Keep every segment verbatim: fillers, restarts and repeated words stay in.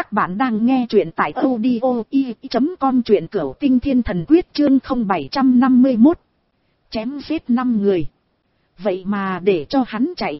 Các bạn đang nghe truyện tại audio i chấm com truyện cửu tinh thiên thần quyết chương không bảy năm mốt. Chém giết năm người. Vậy mà để cho hắn chạy.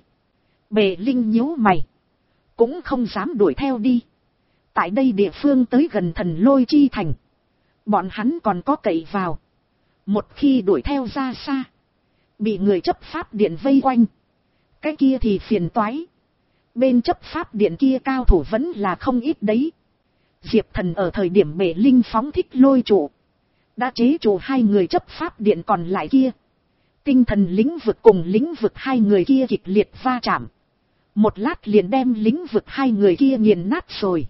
Bề Linh nhíu mày. Cũng không dám đuổi theo đi. Tại đây địa phương tới gần thần lôi chi thành. Bọn hắn còn có cậy vào. Một khi đuổi theo ra xa. Bị người chấp pháp điện vây quanh. Cái kia thì phiền toái. Bên chấp pháp điện kia cao thủ vẫn là không ít đấy. Diệp Thần ở thời điểm Bệ Linh phóng thích lôi trụ. Đã chế trụ hai người chấp pháp điện còn lại kia. Tinh thần lĩnh vực cùng lĩnh vực hai người kia kịch liệt va chạm. Một lát liền đem lĩnh vực hai người kia nghiền nát rồi.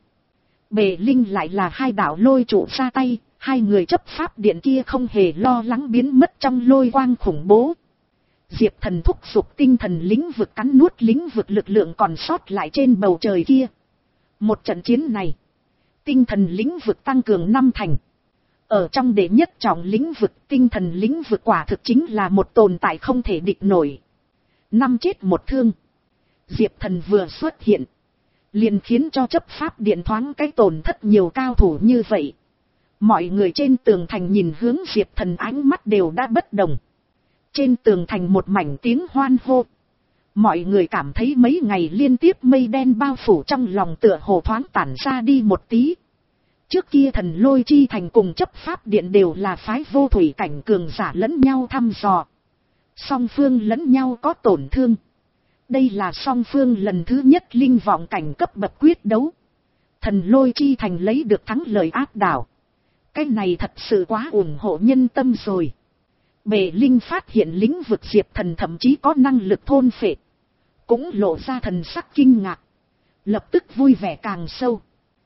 Bệ Linh lại là hai đạo lôi trụ ra tay. Hai người chấp pháp điện kia không hề lo lắng biến mất trong lôi quang khủng bố. Diệp Thần thúc giục tinh thần lĩnh vực cắn nuốt lĩnh vực lực lượng còn sót lại trên bầu trời kia. Một trận chiến này, tinh thần lĩnh vực tăng cường năm thành. Ở trong đệ nhất trọng lĩnh vực, tinh thần lĩnh vực quả thực chính là một tồn tại không thể địch nổi. Năm chết một thương. Diệp Thần vừa xuất hiện, liền khiến cho chấp pháp điện thoáng cái tổn thất nhiều cao thủ như vậy. Mọi người trên tường thành nhìn hướng Diệp Thần ánh mắt đều đã bất đồng. Trên tường thành một mảnh tiếng hoan hô. Mọi người cảm thấy mấy ngày liên tiếp mây đen bao phủ trong lòng tựa hồ thoáng tản ra đi một tí. Trước kia thần lôi chi thành cùng chấp pháp điện đều là phái vô thủy cảnh cường giả lẫn nhau thăm dò. Song phương lẫn nhau có tổn thương. Đây là song phương lần thứ nhất linh vọng cảnh cấp bậc quyết đấu. Thần lôi chi thành lấy được thắng lợi áp đảo. Cái này thật sự quá ủng hộ nhân tâm rồi. Bệ Linh phát hiện lĩnh vực Diệp Thần thậm chí có năng lực thôn phệ. Cũng lộ ra thần sắc kinh ngạc. Lập tức vui vẻ càng sâu.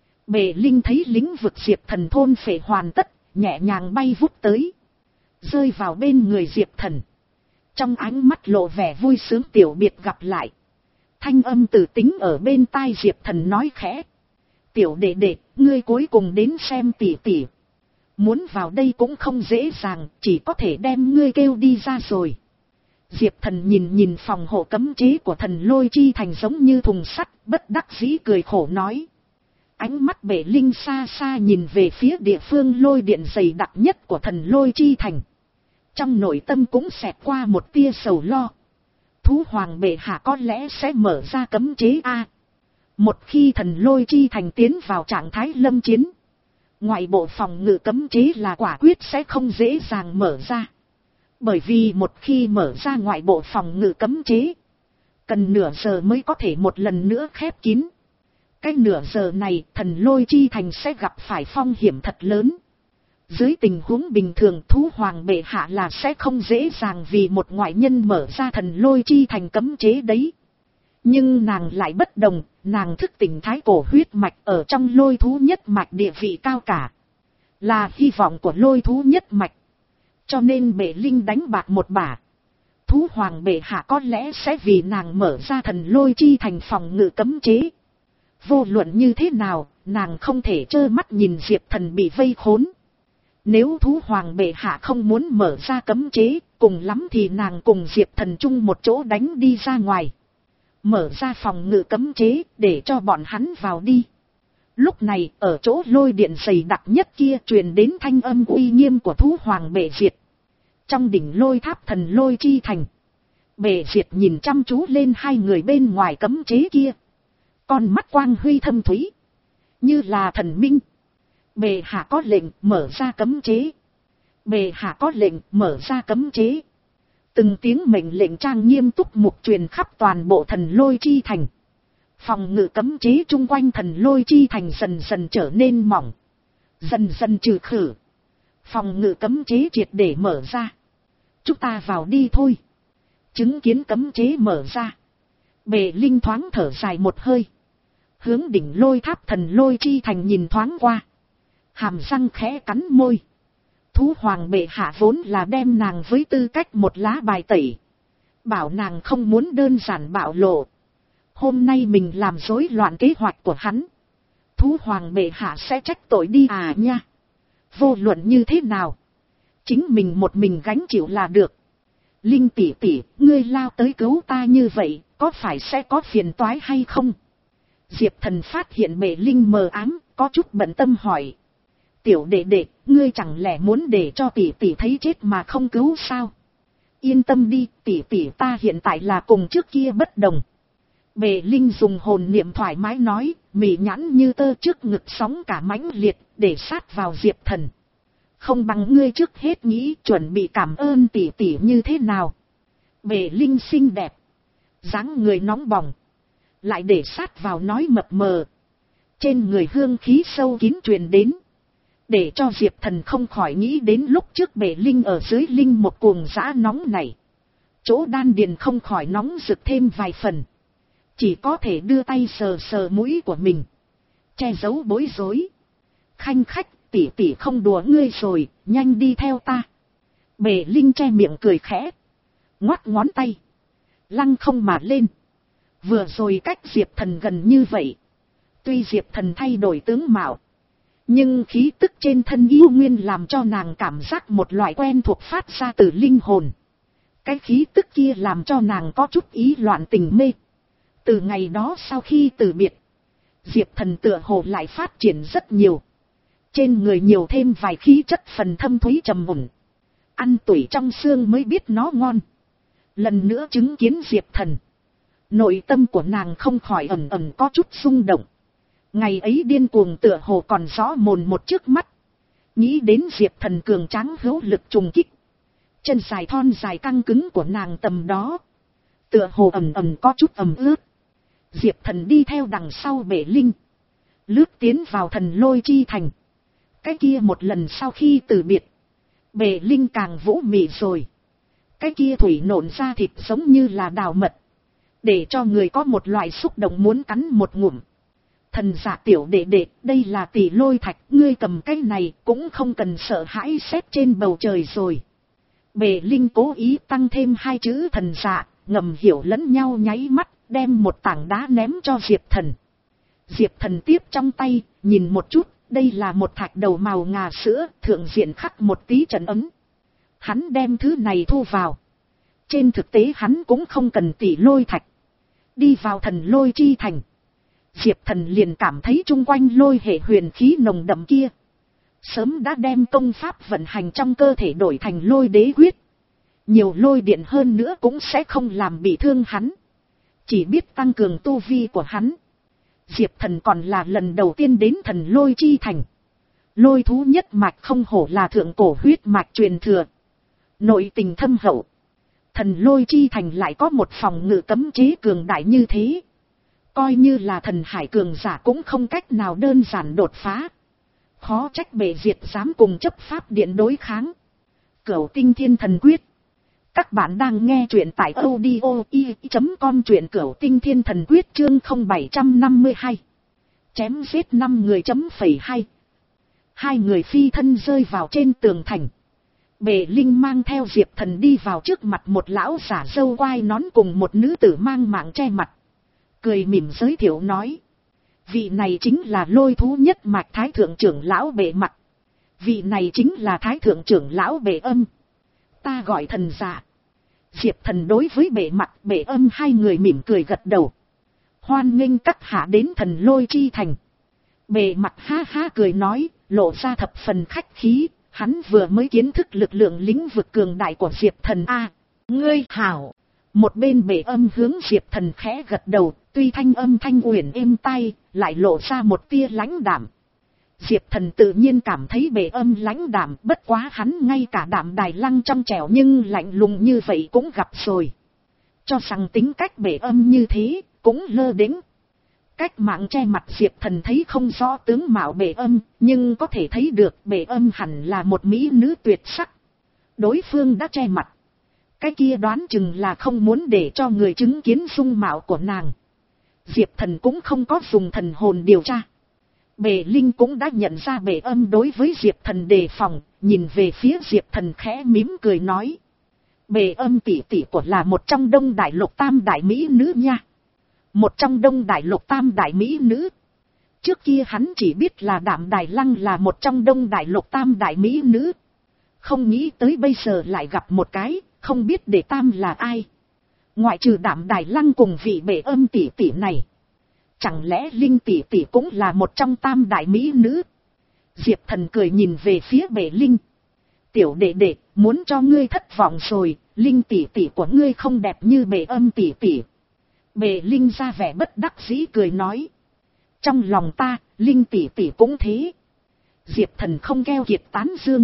Bệ Linh thấy lĩnh vực Diệp Thần thôn phệ hoàn tất, nhẹ nhàng bay vút tới. Rơi vào bên người Diệp Thần. Trong ánh mắt lộ vẻ vui sướng tiểu biệt gặp lại. Thanh âm từ tính ở bên tai Diệp Thần nói khẽ. Tiểu đệ đệ, ngươi cuối cùng đến xem tỉ tỉ. Muốn vào đây cũng không dễ dàng, chỉ có thể đem ngươi kêu đi ra rồi. Diệp Thần nhìn nhìn phòng hộ cấm chế của thần lôi chi thành giống như thùng sắt, bất đắc dĩ cười khổ nói. Ánh mắt Bệ Linh xa xa nhìn về phía địa phương lôi điện dày đặc nhất của thần lôi chi thành. Trong nội tâm cũng xẹt qua một tia sầu lo. Thú hoàng bệ hạ có lẽ sẽ mở ra cấm chế A. Một khi thần lôi chi thành tiến vào trạng thái lâm chiến. Ngoại bộ phòng ngự cấm chế là quả quyết sẽ không dễ dàng mở ra. Bởi vì một khi mở ra ngoại bộ phòng ngự cấm chế, cần nửa giờ mới có thể một lần nữa khép kín. Cái nửa giờ này thần lôi chi thành sẽ gặp phải phong hiểm thật lớn. Dưới tình huống bình thường thú hoàng bệ hạ là sẽ không dễ dàng vì một ngoại nhân mở ra thần lôi chi thành cấm chế đấy. Nhưng nàng lại bất đồng, nàng thức tỉnh thái cổ huyết mạch ở trong lôi thú nhất mạch địa vị cao cả. Là hy vọng của lôi thú nhất mạch. Cho nên Bệ Linh đánh bạc một bả. Thú hoàng bệ hạ có lẽ sẽ vì nàng mở ra thần lôi chi thành phòng ngự cấm chế. Vô luận như thế nào, nàng không thể trơ mắt nhìn Diệp Thần bị vây khốn. Nếu thú hoàng bệ hạ không muốn mở ra cấm chế, cùng lắm thì nàng cùng Diệp Thần chung một chỗ đánh đi ra ngoài. Mở ra phòng ngự cấm chế để cho bọn hắn vào đi. Lúc này ở chỗ lôi điện dày đặc nhất kia truyền đến thanh âm uy nghiêm của thú hoàng bệ diệt. Trong đỉnh lôi tháp thần lôi chi thành. Bệ diệt nhìn chăm chú lên hai người bên ngoài cấm chế kia. Con mắt quang huy thâm thúy. Như là thần minh. Bệ hạ có lệnh mở ra cấm chế. Bệ hạ có lệnh mở ra cấm chế. Từng tiếng mệnh lệnh trang nghiêm túc mục truyền khắp toàn bộ thần lôi chi thành. Phòng ngự cấm chế chung quanh thần lôi chi thành dần dần trở nên mỏng. Dần dần trừ khử. Phòng ngự cấm chế triệt để mở ra. Chúng ta vào đi thôi. Chứng kiến cấm chế mở ra. Bệ Linh thoáng thở dài một hơi. Hướng đỉnh lôi tháp thần lôi chi thành nhìn thoáng qua. Hàm răng khẽ cắn môi. Thú hoàng bệ hạ vốn là đem nàng với tư cách một lá bài tẩy. Bảo nàng không muốn đơn giản bạo lộ. Hôm nay mình làm rối loạn kế hoạch của hắn. Thú hoàng bệ hạ sẽ trách tội đi à nha. Vô luận như thế nào. Chính mình một mình gánh chịu là được. Linh tỷ tỷ, ngươi lao tới cứu ta như vậy, có phải sẽ có phiền toái hay không? Diệp Thần phát hiện Bệ Linh mờ ám, có chút bận tâm hỏi. Tiểu đệ đệ, ngươi chẳng lẽ muốn để cho tỷ tỷ thấy chết mà không cứu sao? Yên tâm đi, tỷ tỷ ta hiện tại là cùng trước kia bất đồng. Bệ Linh dùng hồn niệm thoải mái nói, mỉ nhãn như tơ trước ngực sóng cả mãnh liệt, để sát vào Diệp Thần. Không bằng ngươi trước hết nghĩ chuẩn bị cảm ơn tỷ tỷ như thế nào. Bệ Linh xinh đẹp, dáng người nóng bỏng, lại để sát vào nói mập mờ. Trên người hương khí sâu kín truyền đến, để cho Diệp Thần không khỏi nghĩ đến lúc trước Bệ Linh ở dưới linh một cuồng dã nóng này. Chỗ đan điền không khỏi nóng rực thêm vài phần. Chỉ có thể đưa tay sờ sờ mũi của mình, che giấu bối rối. Khanh khách, tỷ tỷ không đùa ngươi rồi, nhanh đi theo ta. Bệ Linh che miệng cười khẽ, ngoắt ngón tay, lăng không mà lên. Vừa rồi cách Diệp Thần gần như vậy, tuy Diệp Thần thay đổi tướng mạo, nhưng khí tức trên thân yêu nguyên làm cho nàng cảm giác một loại quen thuộc phát ra từ linh hồn. Cái khí tức kia làm cho nàng có chút ý loạn tình mê. Từ ngày đó sau khi từ biệt, Diệp Thần tựa hồ lại phát triển rất nhiều. Trên người nhiều thêm vài khí chất phần thâm thúy trầm mùn. Ăn tủy trong xương mới biết nó ngon. Lần nữa chứng kiến Diệp Thần, nội tâm của nàng không khỏi ẩn ẩn có chút rung động. Ngày ấy điên cuồng tựa hồ còn rõ mồn một trước mắt. Nghĩ đến Diệp Thần cường tráng hữu lực trùng kích, chân dài thon dài căng cứng của nàng tầm đó, tựa hồ ẩn ẩn có chút ẩm ướt. Diệp Thần đi theo đằng sau Bệ Linh, lướt tiến vào Thần Lôi Chi Thành. Cái kia một lần sau khi từ biệt, Bệ Linh càng vũ mị rồi. Cái kia thủy nộn ra thịt giống như là đào mật, để cho người có một loại xúc động muốn cắn một ngụm. Thần giả tiểu đệ đệ, đây là tỷ lôi thạch, ngươi cầm cái này cũng không cần sợ hãi xét trên bầu trời rồi. Bệ Linh cố ý tăng thêm hai chữ thần giả, ngầm hiểu lẫn nhau nháy mắt, đem một tảng đá ném cho Diệp Thần. Diệp Thần tiếp trong tay, nhìn một chút, đây là một thạch đầu màu ngà sữa, thượng diện khắc một tí trận ấm. Hắn đem thứ này thu vào. Trên thực tế hắn cũng không cần tỷ lôi thạch. Đi vào Thần Lôi Chi Thành, Diệp Thần liền cảm thấy chung quanh lôi hệ huyền khí nồng đậm kia sớm đã đem công pháp vận hành trong cơ thể đổi thành lôi đế quyết. Nhiều lôi điện hơn nữa cũng sẽ không làm bị thương hắn, chỉ biết tăng cường tu vi của hắn. Diệp Thần còn là lần đầu tiên đến Thần Lôi Chi Thành. Lôi thú nhất mạch không hổ là thượng cổ huyết mạch truyền thừa, nội tình thâm hậu. Thần Lôi Chi Thành lại có một phòng ngự cấm chế cường đại như thế, coi như là thần hải cường giả cũng không cách nào đơn giản đột phá. Khó trách Bệ Diệt dám cùng chấp pháp điện đối kháng. Cửu Tinh Thiên Thần Quyết. Các bạn đang nghe truyện tại audio i chấm com, truyện Cửu Tinh Thiên Thần Quyết chương không bảy năm hai. Chém giết năm người chấm phẩy hai. Hai người phi thân rơi vào trên tường thành. Bệ Linh mang theo Diệp Thần đi vào trước mặt một lão giả râu quai nón cùng một nữ tử mang mạng che mặt. Cười mỉm giới thiệu nói. Vị này chính là lôi thú nhất mạch Thái Thượng trưởng lão Bệ Mặc. Vị này chính là Thái Thượng trưởng lão Bệ Âm. Ta gọi thần giả. Diệp Thần đối với Bệ Mặc, Bệ Âm hai người mỉm cười gật đầu. Hoan nghênh các hạ đến Thần Lôi Chi Thành. Bệ Mặc ha ha cười nói, lộ ra thập phần khách khí. Hắn vừa mới kiến thức lực lượng lĩnh vực cường đại của Diệp Thần a. Ngươi hảo. Một bên Bệ Âm hướng Diệp Thần khẽ gật đầu, tuy thanh âm thanh uyển êm tai, lại lộ ra một tia lãnh đạm. Diệp Thần tự nhiên cảm thấy Bệ Âm lãnh đạm, bất quá hắn ngay cả Đạm Đài Lăng trong trẻo nhưng lạnh lùng như vậy cũng gặp rồi. Cho rằng tính cách Bệ Âm như thế, cũng lơ đễnh. Cách mạng che mặt Diệp Thần thấy không rõ tướng mạo Bệ Âm, nhưng có thể thấy được Bệ Âm hẳn là một mỹ nữ tuyệt sắc. Đối phương đã che mặt, cái kia đoán chừng là không muốn để cho người chứng kiến dung mạo của nàng. Diệp Thần cũng không có dùng thần hồn điều tra. Bệ Linh cũng đã nhận ra Bệ Âm đối với Diệp Thần đề phòng, nhìn về phía Diệp Thần khẽ mím cười nói. Bệ Âm tỷ tỷ của là một trong Đông Đại Lục tam đại mỹ nữ nha. Một trong Đông Đại Lục tam đại mỹ nữ. Trước kia hắn chỉ biết là Đạm Đài Lăng là một trong Đông Đại Lục tam đại mỹ nữ. Không nghĩ tới bây giờ lại gặp một cái, không biết đệ tam là ai. Ngoại trừ Đạm Đài Lăng cùng vị Bệ Âm tỷ tỷ này, Chẳng lẽ Linh tỷ tỷ cũng là một trong tam đại mỹ nữ? Diệp Thần cười nhìn về phía Bệ Linh. Tiểu đệ đệ, muốn cho ngươi thất vọng rồi, Linh tỷ tỷ của ngươi không đẹp như Bệ Âm tỷ tỷ. Bệ Linh ra vẻ bất đắc dĩ cười nói. Trong lòng ta, Linh tỷ tỷ cũng thế. Diệp Thần không keo kiệt tán dương.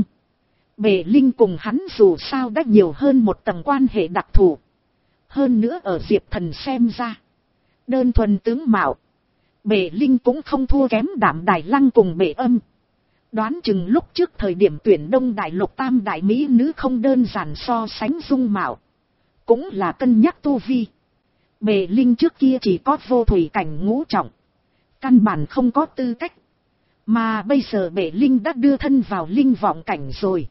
Bệ Linh cùng hắn dù sao đã nhiều hơn một tầng quan hệ đặc thù. Hơn nữa ở Diệp Thần xem ra, đơn thuần tướng mạo, Bệ Linh cũng không thua kém Đảm Đài Lăng cùng Bệ Âm. Đoán chừng lúc trước thời điểm tuyển Đông Đại Lục tam đại mỹ nữ không đơn giản so sánh dung mạo, cũng là cân nhắc tu vi. Bệ Linh trước kia chỉ có vô thủy cảnh ngũ trọng, căn bản không có tư cách. Mà bây giờ Bệ Linh đã đưa thân vào linh vọng cảnh rồi.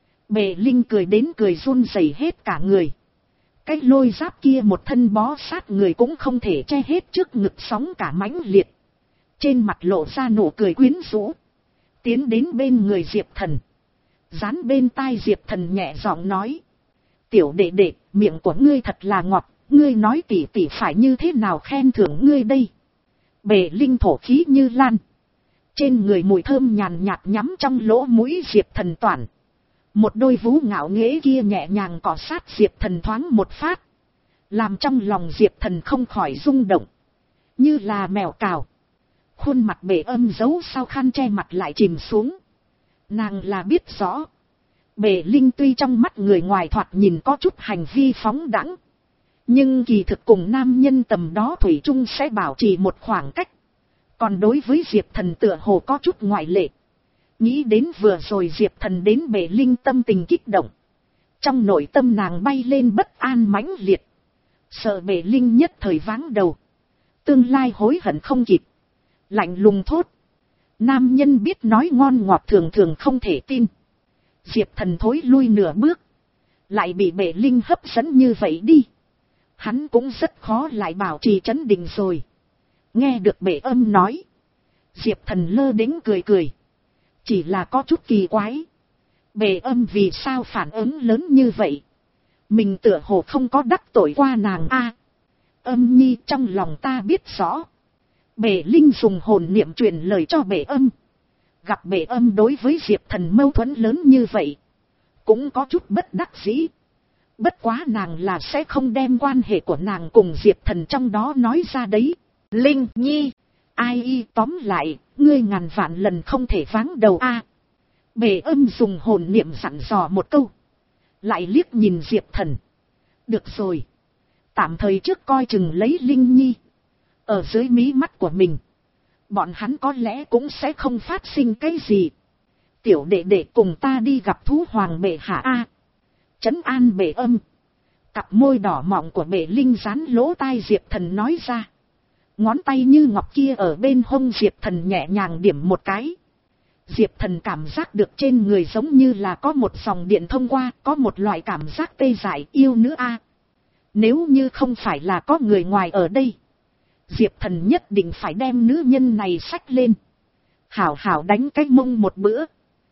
Bệ Linh cười đến cười run rẩy hết cả người. Cái lôi giáp kia một thân bó sát người cũng không thể che hết trước ngực sóng cả mãnh liệt. Trên mặt lộ ra nụ cười quyến rũ. Tiến đến bên người Diệp Thần. Dán bên tai Diệp Thần nhẹ giọng nói. Tiểu đệ đệ, miệng của ngươi thật là ngọt. Ngươi nói tỉ tỉ phải như thế nào khen thưởng ngươi đây. Bệ Linh thổ khí như lan. Trên người mùi thơm nhàn nhạt nhắm trong lỗ mũi Diệp Thần toàn. Một đôi vú ngạo nghễ kia nhẹ nhàng cọ sát Diệp Thần thoáng một phát. Làm trong lòng Diệp Thần không khỏi rung động. Như là mèo cào. Khuôn mặt Bệ Âm giấu sau khăn che mặt lại chìm xuống. Nàng là biết rõ. Bệ Linh tuy trong mắt người ngoài thoạt nhìn có chút hành vi phóng đãng, nhưng kỳ thực cùng nam nhân tầm đó thủy chung sẽ bảo trì một khoảng cách. Còn đối với Diệp Thần tựa hồ có chút ngoại lệ. Nghĩ đến vừa rồi Diệp Thần đến Bệ Linh tâm tình kích động. Trong nội tâm nàng bay lên bất an mãnh liệt. Sợ Bệ Linh nhất thời váng đầu. Tương lai hối hận không kịp. Lạnh lùng thốt. Nam nhân biết nói ngon ngọt thường thường không thể tin. Diệp Thần thối lui nửa bước. Lại bị Bệ Linh hấp dẫn như vậy đi. Hắn cũng rất khó lại bảo trì trấn định rồi. Nghe được Bệ Âm nói. Diệp Thần lơ đễnh cười cười. Chỉ là có chút kỳ quái. Bệ Âm vì sao phản ứng lớn như vậy? Mình tựa hồ không có đắc tội qua nàng a. À, Âm nhi trong lòng ta biết rõ. Bệ Linh dùng hồn niệm truyền lời cho Bệ Âm. Gặp Bệ Âm đối với Diệp Thần mâu thuẫn lớn như vậy, cũng có chút bất đắc dĩ. Bất quá nàng là sẽ không đem quan hệ của nàng cùng Diệp Thần trong đó nói ra đấy. Linh nhi, ai y tóm lại, ngươi ngàn vạn lần không thể váng đầu a. À, Bệ Âm dùng hồn niệm dặn dò một câu. Lại liếc nhìn Diệp Thần. Được rồi. Tạm thời trước coi chừng lấy Linh nhi. Ở dưới mí mắt của mình, bọn hắn có lẽ cũng sẽ không phát sinh cái gì. Tiểu đệ đệ cùng ta đi gặp thú hoàng bệ hạ a. Trấn an Bệ Âm. Cặp môi đỏ mọng của Bệ Linh dán lỗ tai Diệp Thần nói ra. Ngón tay như ngọc kia ở bên hông Diệp Thần nhẹ nhàng điểm một cái. Diệp Thần cảm giác được trên người giống như là có một dòng điện thông qua, có một loại cảm giác tê dại yêu nữa a. Nếu như không phải là có người ngoài ở đây, Diệp Thần nhất định phải đem nữ nhân này xách lên. Hảo hảo đánh cái mông một bữa.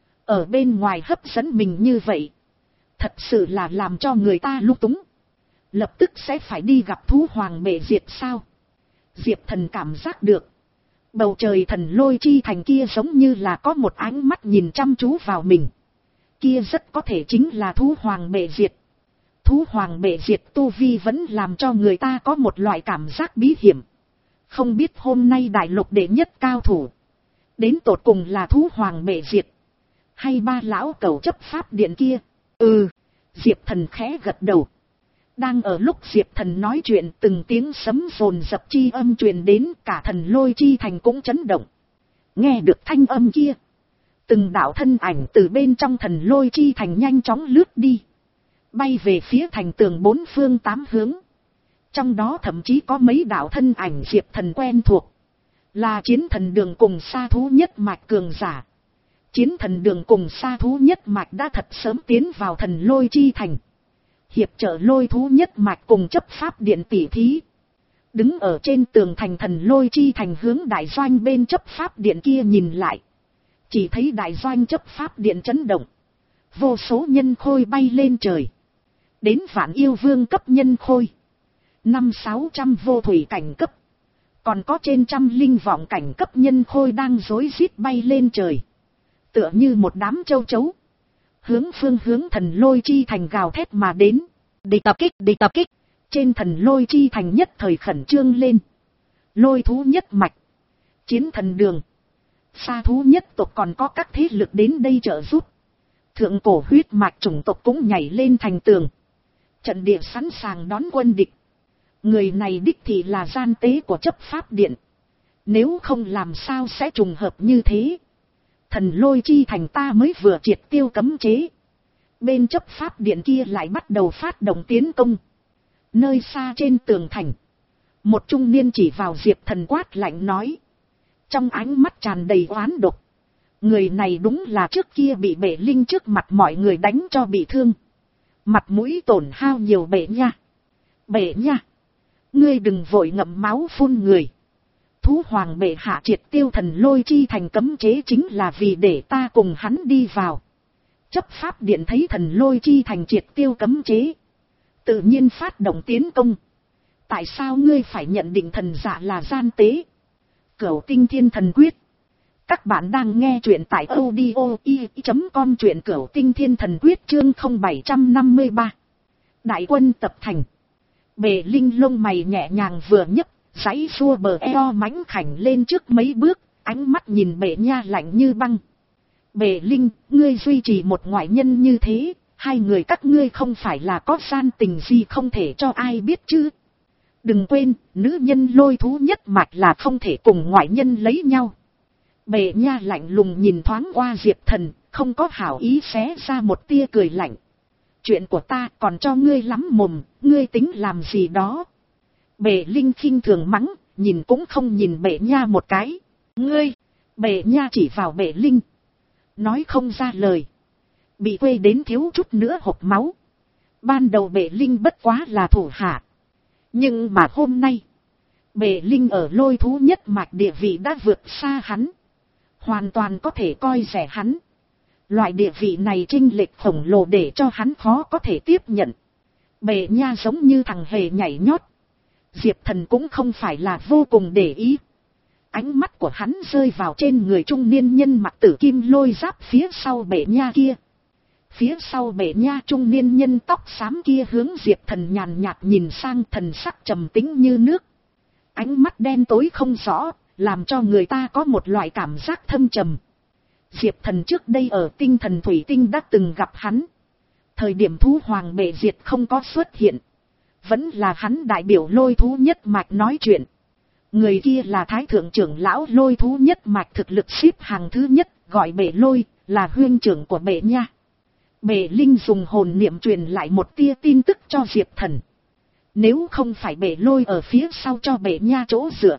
Ở bên ngoài hấp dẫn mình như vậy, thật sự là làm cho người ta lung túng. Lập tức sẽ phải đi gặp thú hoàng bệ diệt sao? Diệp Thần cảm giác được. Bầu trời thần lôi chi thành kia giống như là có một ánh mắt nhìn chăm chú vào mình. Kia rất có thể chính là thú hoàng bệ diệt. Thú hoàng bệ diệt tu vi vẫn làm cho người ta có một loại cảm giác bí hiểm. Không biết hôm nay đại lục đệ nhất cao thủ đến tột cùng là thú hoàng bệ diệt, hay ba lão cẩu chấp pháp điện kia. Ừ, Diệp Thần khẽ gật đầu. Đang ở lúc Diệp Thần nói chuyện, từng tiếng sấm rồn dập chi âm truyền đến, cả thần lôi chi thành cũng chấn động. Nghe được thanh âm kia, từng đạo thân ảnh từ bên trong thần lôi chi thành nhanh chóng lướt đi, bay về phía thành tường bốn phương tám hướng. Trong đó thậm chí có mấy đạo thân ảnh Diệp Thần quen thuộc, là Chiến Thần Đường cùng Sa Thú Nhất Mạch cường giả. Chiến Thần Đường cùng Sa Thú Nhất Mạch đã thật sớm tiến vào thần lôi chi thành, hiệp trợ lôi thú nhất mạch cùng chấp pháp điện tỉ thí. Đứng ở trên tường thành thần lôi chi thành hướng đại doanh bên chấp pháp điện kia nhìn lại, chỉ thấy đại doanh chấp pháp điện chấn động, vô số nhân khôi bay lên trời. Đến vạn yêu vương cấp nhân khôi, năm sáu trăm vô thủy cảnh cấp, Còn có trên trăm linh vọng cảnh cấp nhân khôi đang rối rít bay lên trời. Tựa như một đám châu chấu. Hướng phương hướng thần lôi chi thành gào thét mà đến. Địch tập kích, địch tập kích. Trên thần lôi chi thành nhất thời khẩn trương lên. Lôi thú nhất mạch. Chiến thần đường. Sa thú nhất tộc còn có các thế lực đến đây trợ giúp. Thượng cổ huyết mạch chủng tộc cũng nhảy lên thành tường. Trận địa sẵn sàng đón quân địch. Người này đích thị là gian tế của chấp pháp điện. Nếu không làm sao sẽ trùng hợp như thế. Thần lôi chi thành ta mới vừa triệt tiêu cấm chế. Bên chấp pháp điện kia lại bắt đầu phát động tiến công. Nơi xa trên tường thành. Một trung niên chỉ vào Diệp Thần quát lạnh nói. Trong ánh mắt tràn đầy oán độc. Người này đúng là trước kia bị Bệ Linh trước mặt mọi người đánh cho bị thương. Mặt mũi tổn hao nhiều Bệ nha. Bệ nha. Ngươi đừng vội ngậm máu phun người. Thú hoàng bệ hạ triệt tiêu thần lôi chi thành cấm chế chính là vì để ta cùng hắn đi vào. Chấp pháp điện thấy thần lôi chi thành triệt tiêu cấm chế. Tự nhiên phát động tiến công. Tại sao ngươi phải nhận định thần giả là gian tế? Cửu Tinh Thiên Thần Quyết. Các bạn đang nghe truyện tại audio i chấm com, truyện Cửu Tinh Thiên Thần Quyết chương không bảy năm ba. Đại quân tập thành. Bệ Linh lông mày nhẹ nhàng vừa nhấc, giãy xua bờ eo mãnh khảnh lên trước mấy bước, ánh mắt nhìn Bệ Nha lạnh như băng. Bệ Linh, ngươi duy trì một ngoại nhân như thế, hai người các ngươi không phải là có gian tình gì không thể cho ai biết chứ? Đừng quên, nữ nhân lôi thú nhất mạch là không thể cùng ngoại nhân lấy nhau. Bệ Nha lạnh lùng nhìn thoáng qua Diệp Thần, không có hảo ý xé ra một tia cười lạnh. Chuyện của ta còn cho ngươi lắm mồm, ngươi tính làm gì đó? Bệ Linh khinh thường mắng, nhìn cũng không nhìn Bệ Nha một cái. Ngươi! Bệ Nha chỉ vào Bệ Linh. Nói không ra lời. Bị quê đến thiếu chút nữa hộc máu. Ban đầu Bệ Linh bất quá là thủ hạ. Nhưng mà hôm nay, Bệ Linh ở lôi thú nhất mạch địa vị đã vượt xa hắn. Hoàn toàn có thể coi rẻ hắn. Loại địa vị này chênh lệch khổng lồ để cho hắn khó có thể tiếp nhận. Bệ Nha giống như thằng hề nhảy nhót. Diệp Thần cũng không phải là vô cùng để ý. Ánh mắt của hắn rơi vào trên người trung niên nhân mặc tử kim lôi giáp phía sau Bệ Nha kia. Phía sau Bệ Nha trung niên nhân tóc xám kia hướng Diệp Thần nhàn nhạt nhìn sang, thần sắc trầm tĩnh như nước. Ánh mắt đen tối không rõ, làm cho người ta có một loại cảm giác thâm trầm. Diệp Thần trước đây ở tinh thần thủy tinh đã từng gặp hắn. Thời điểm thú hoàng bệ diệt không có xuất hiện. Vẫn là hắn đại biểu lôi thú nhất mạch nói chuyện. Người kia là thái thượng trưởng lão lôi thú nhất mạch, thực lực xếp hàng thứ nhất, gọi Bệ Lôi, là huynh trưởng của Bệ Nha. Bệ Linh dùng hồn niệm truyền lại một tia tin tức cho Diệp Thần. Nếu không phải Bệ Lôi ở phía sau cho Bệ Nha chỗ dựa,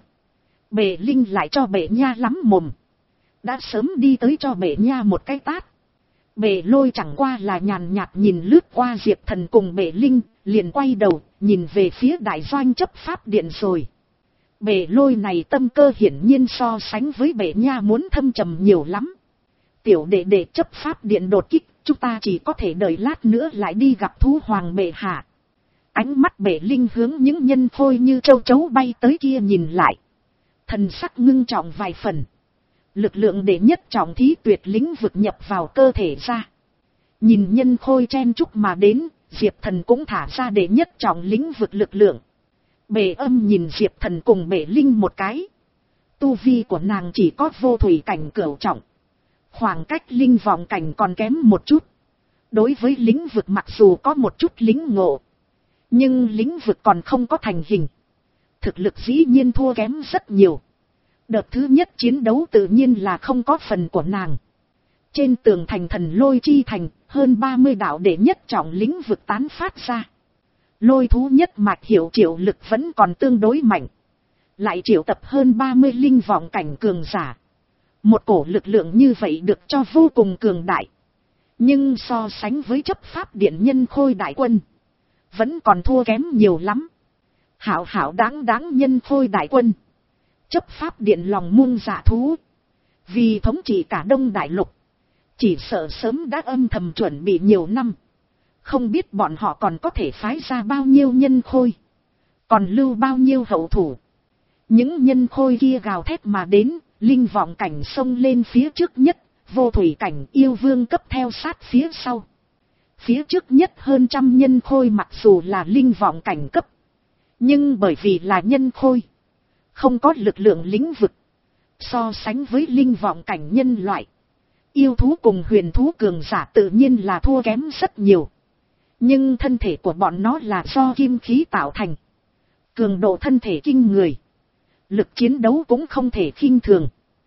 Bệ Linh lại cho Bệ Nha lắm mồm. Đã sớm đi tới cho Bệ Nha một cái tát. Bệ Lôi chẳng qua là nhàn nhạt nhìn lướt qua Diệp Thần cùng Bệ Linh, liền quay đầu, nhìn về phía đại doanh chấp pháp điện rồi. Bệ Lôi này tâm cơ hiển nhiên so sánh với Bệ Nha muốn thâm trầm nhiều lắm. Tiểu đệ đệ chấp pháp điện đột kích, chúng ta chỉ có thể đợi lát nữa lại đi gặp thú hoàng bệ hạ. Ánh mắt Bệ Linh hướng những nhân khôi như châu chấu bay tới kia nhìn lại. Thần sắc ngưng trọng vài phần. Lực lượng đệ nhất trọng thí tuyệt lĩnh vực nhập vào cơ thể ra. Nhìn nhân khôi chen chúc mà đến, Diệp Thần cũng thả ra đệ nhất trọng lĩnh vực lực lượng. Bệ Âm nhìn Diệp Thần cùng Bệ Linh một cái. Tu vi của nàng chỉ có vô thủy cảnh cửu trọng. Khoảng cách linh vọng cảnh còn kém một chút. Đối với lĩnh vực mặc dù có một chút lĩnh ngộ, nhưng lĩnh vực còn không có thành hình. Thực lực dĩ nhiên thua kém rất nhiều. Đợt thứ nhất chiến đấu tự nhiên là không có phần của nàng. Trên tường thành thần lôi chi thành, hơn ba mươi đạo đệ nhất trọng lĩnh vực tán phát ra. Lôi thú nhất mạch hiệu triệu lực vẫn còn tương đối mạnh. Lại triệu tập hơn ba mươi linh vọng cảnh cường giả. Một cổ lực lượng như vậy được cho vô cùng cường đại. Nhưng so sánh với chấp pháp điện nhân khôi đại quân, vẫn còn thua kém nhiều lắm. Hảo hảo đáng đáng nhân khôi đại quân. Chấp pháp điện lòng muôn dạ thú. Vì thống trị cả Đông Đại Lục. Chỉ sợ sớm đã âm thầm chuẩn bị nhiều năm. Không biết bọn họ còn có thể phái ra bao nhiêu nhân khôi. Còn lưu bao nhiêu hậu thủ. Những nhân khôi kia gào thét mà đến, linh vọng cảnh xông lên phía trước nhất, vô thủy cảnh yêu vương cấp theo sát phía sau. Phía trước nhất hơn trăm nhân khôi mặc dù là linh vọng cảnh cấp, nhưng bởi vì là nhân khôi, không có lực lượng lĩnh vực. So sánh với linh vọng cảnh nhân loại, yêu thú cùng huyền thú cường giả tự nhiên là thua kém rất nhiều. Nhưng thân thể của bọn nó là do kim khí tạo thành, cường độ thân thể kinh người, lực chiến đấu cũng không thể khinh thường.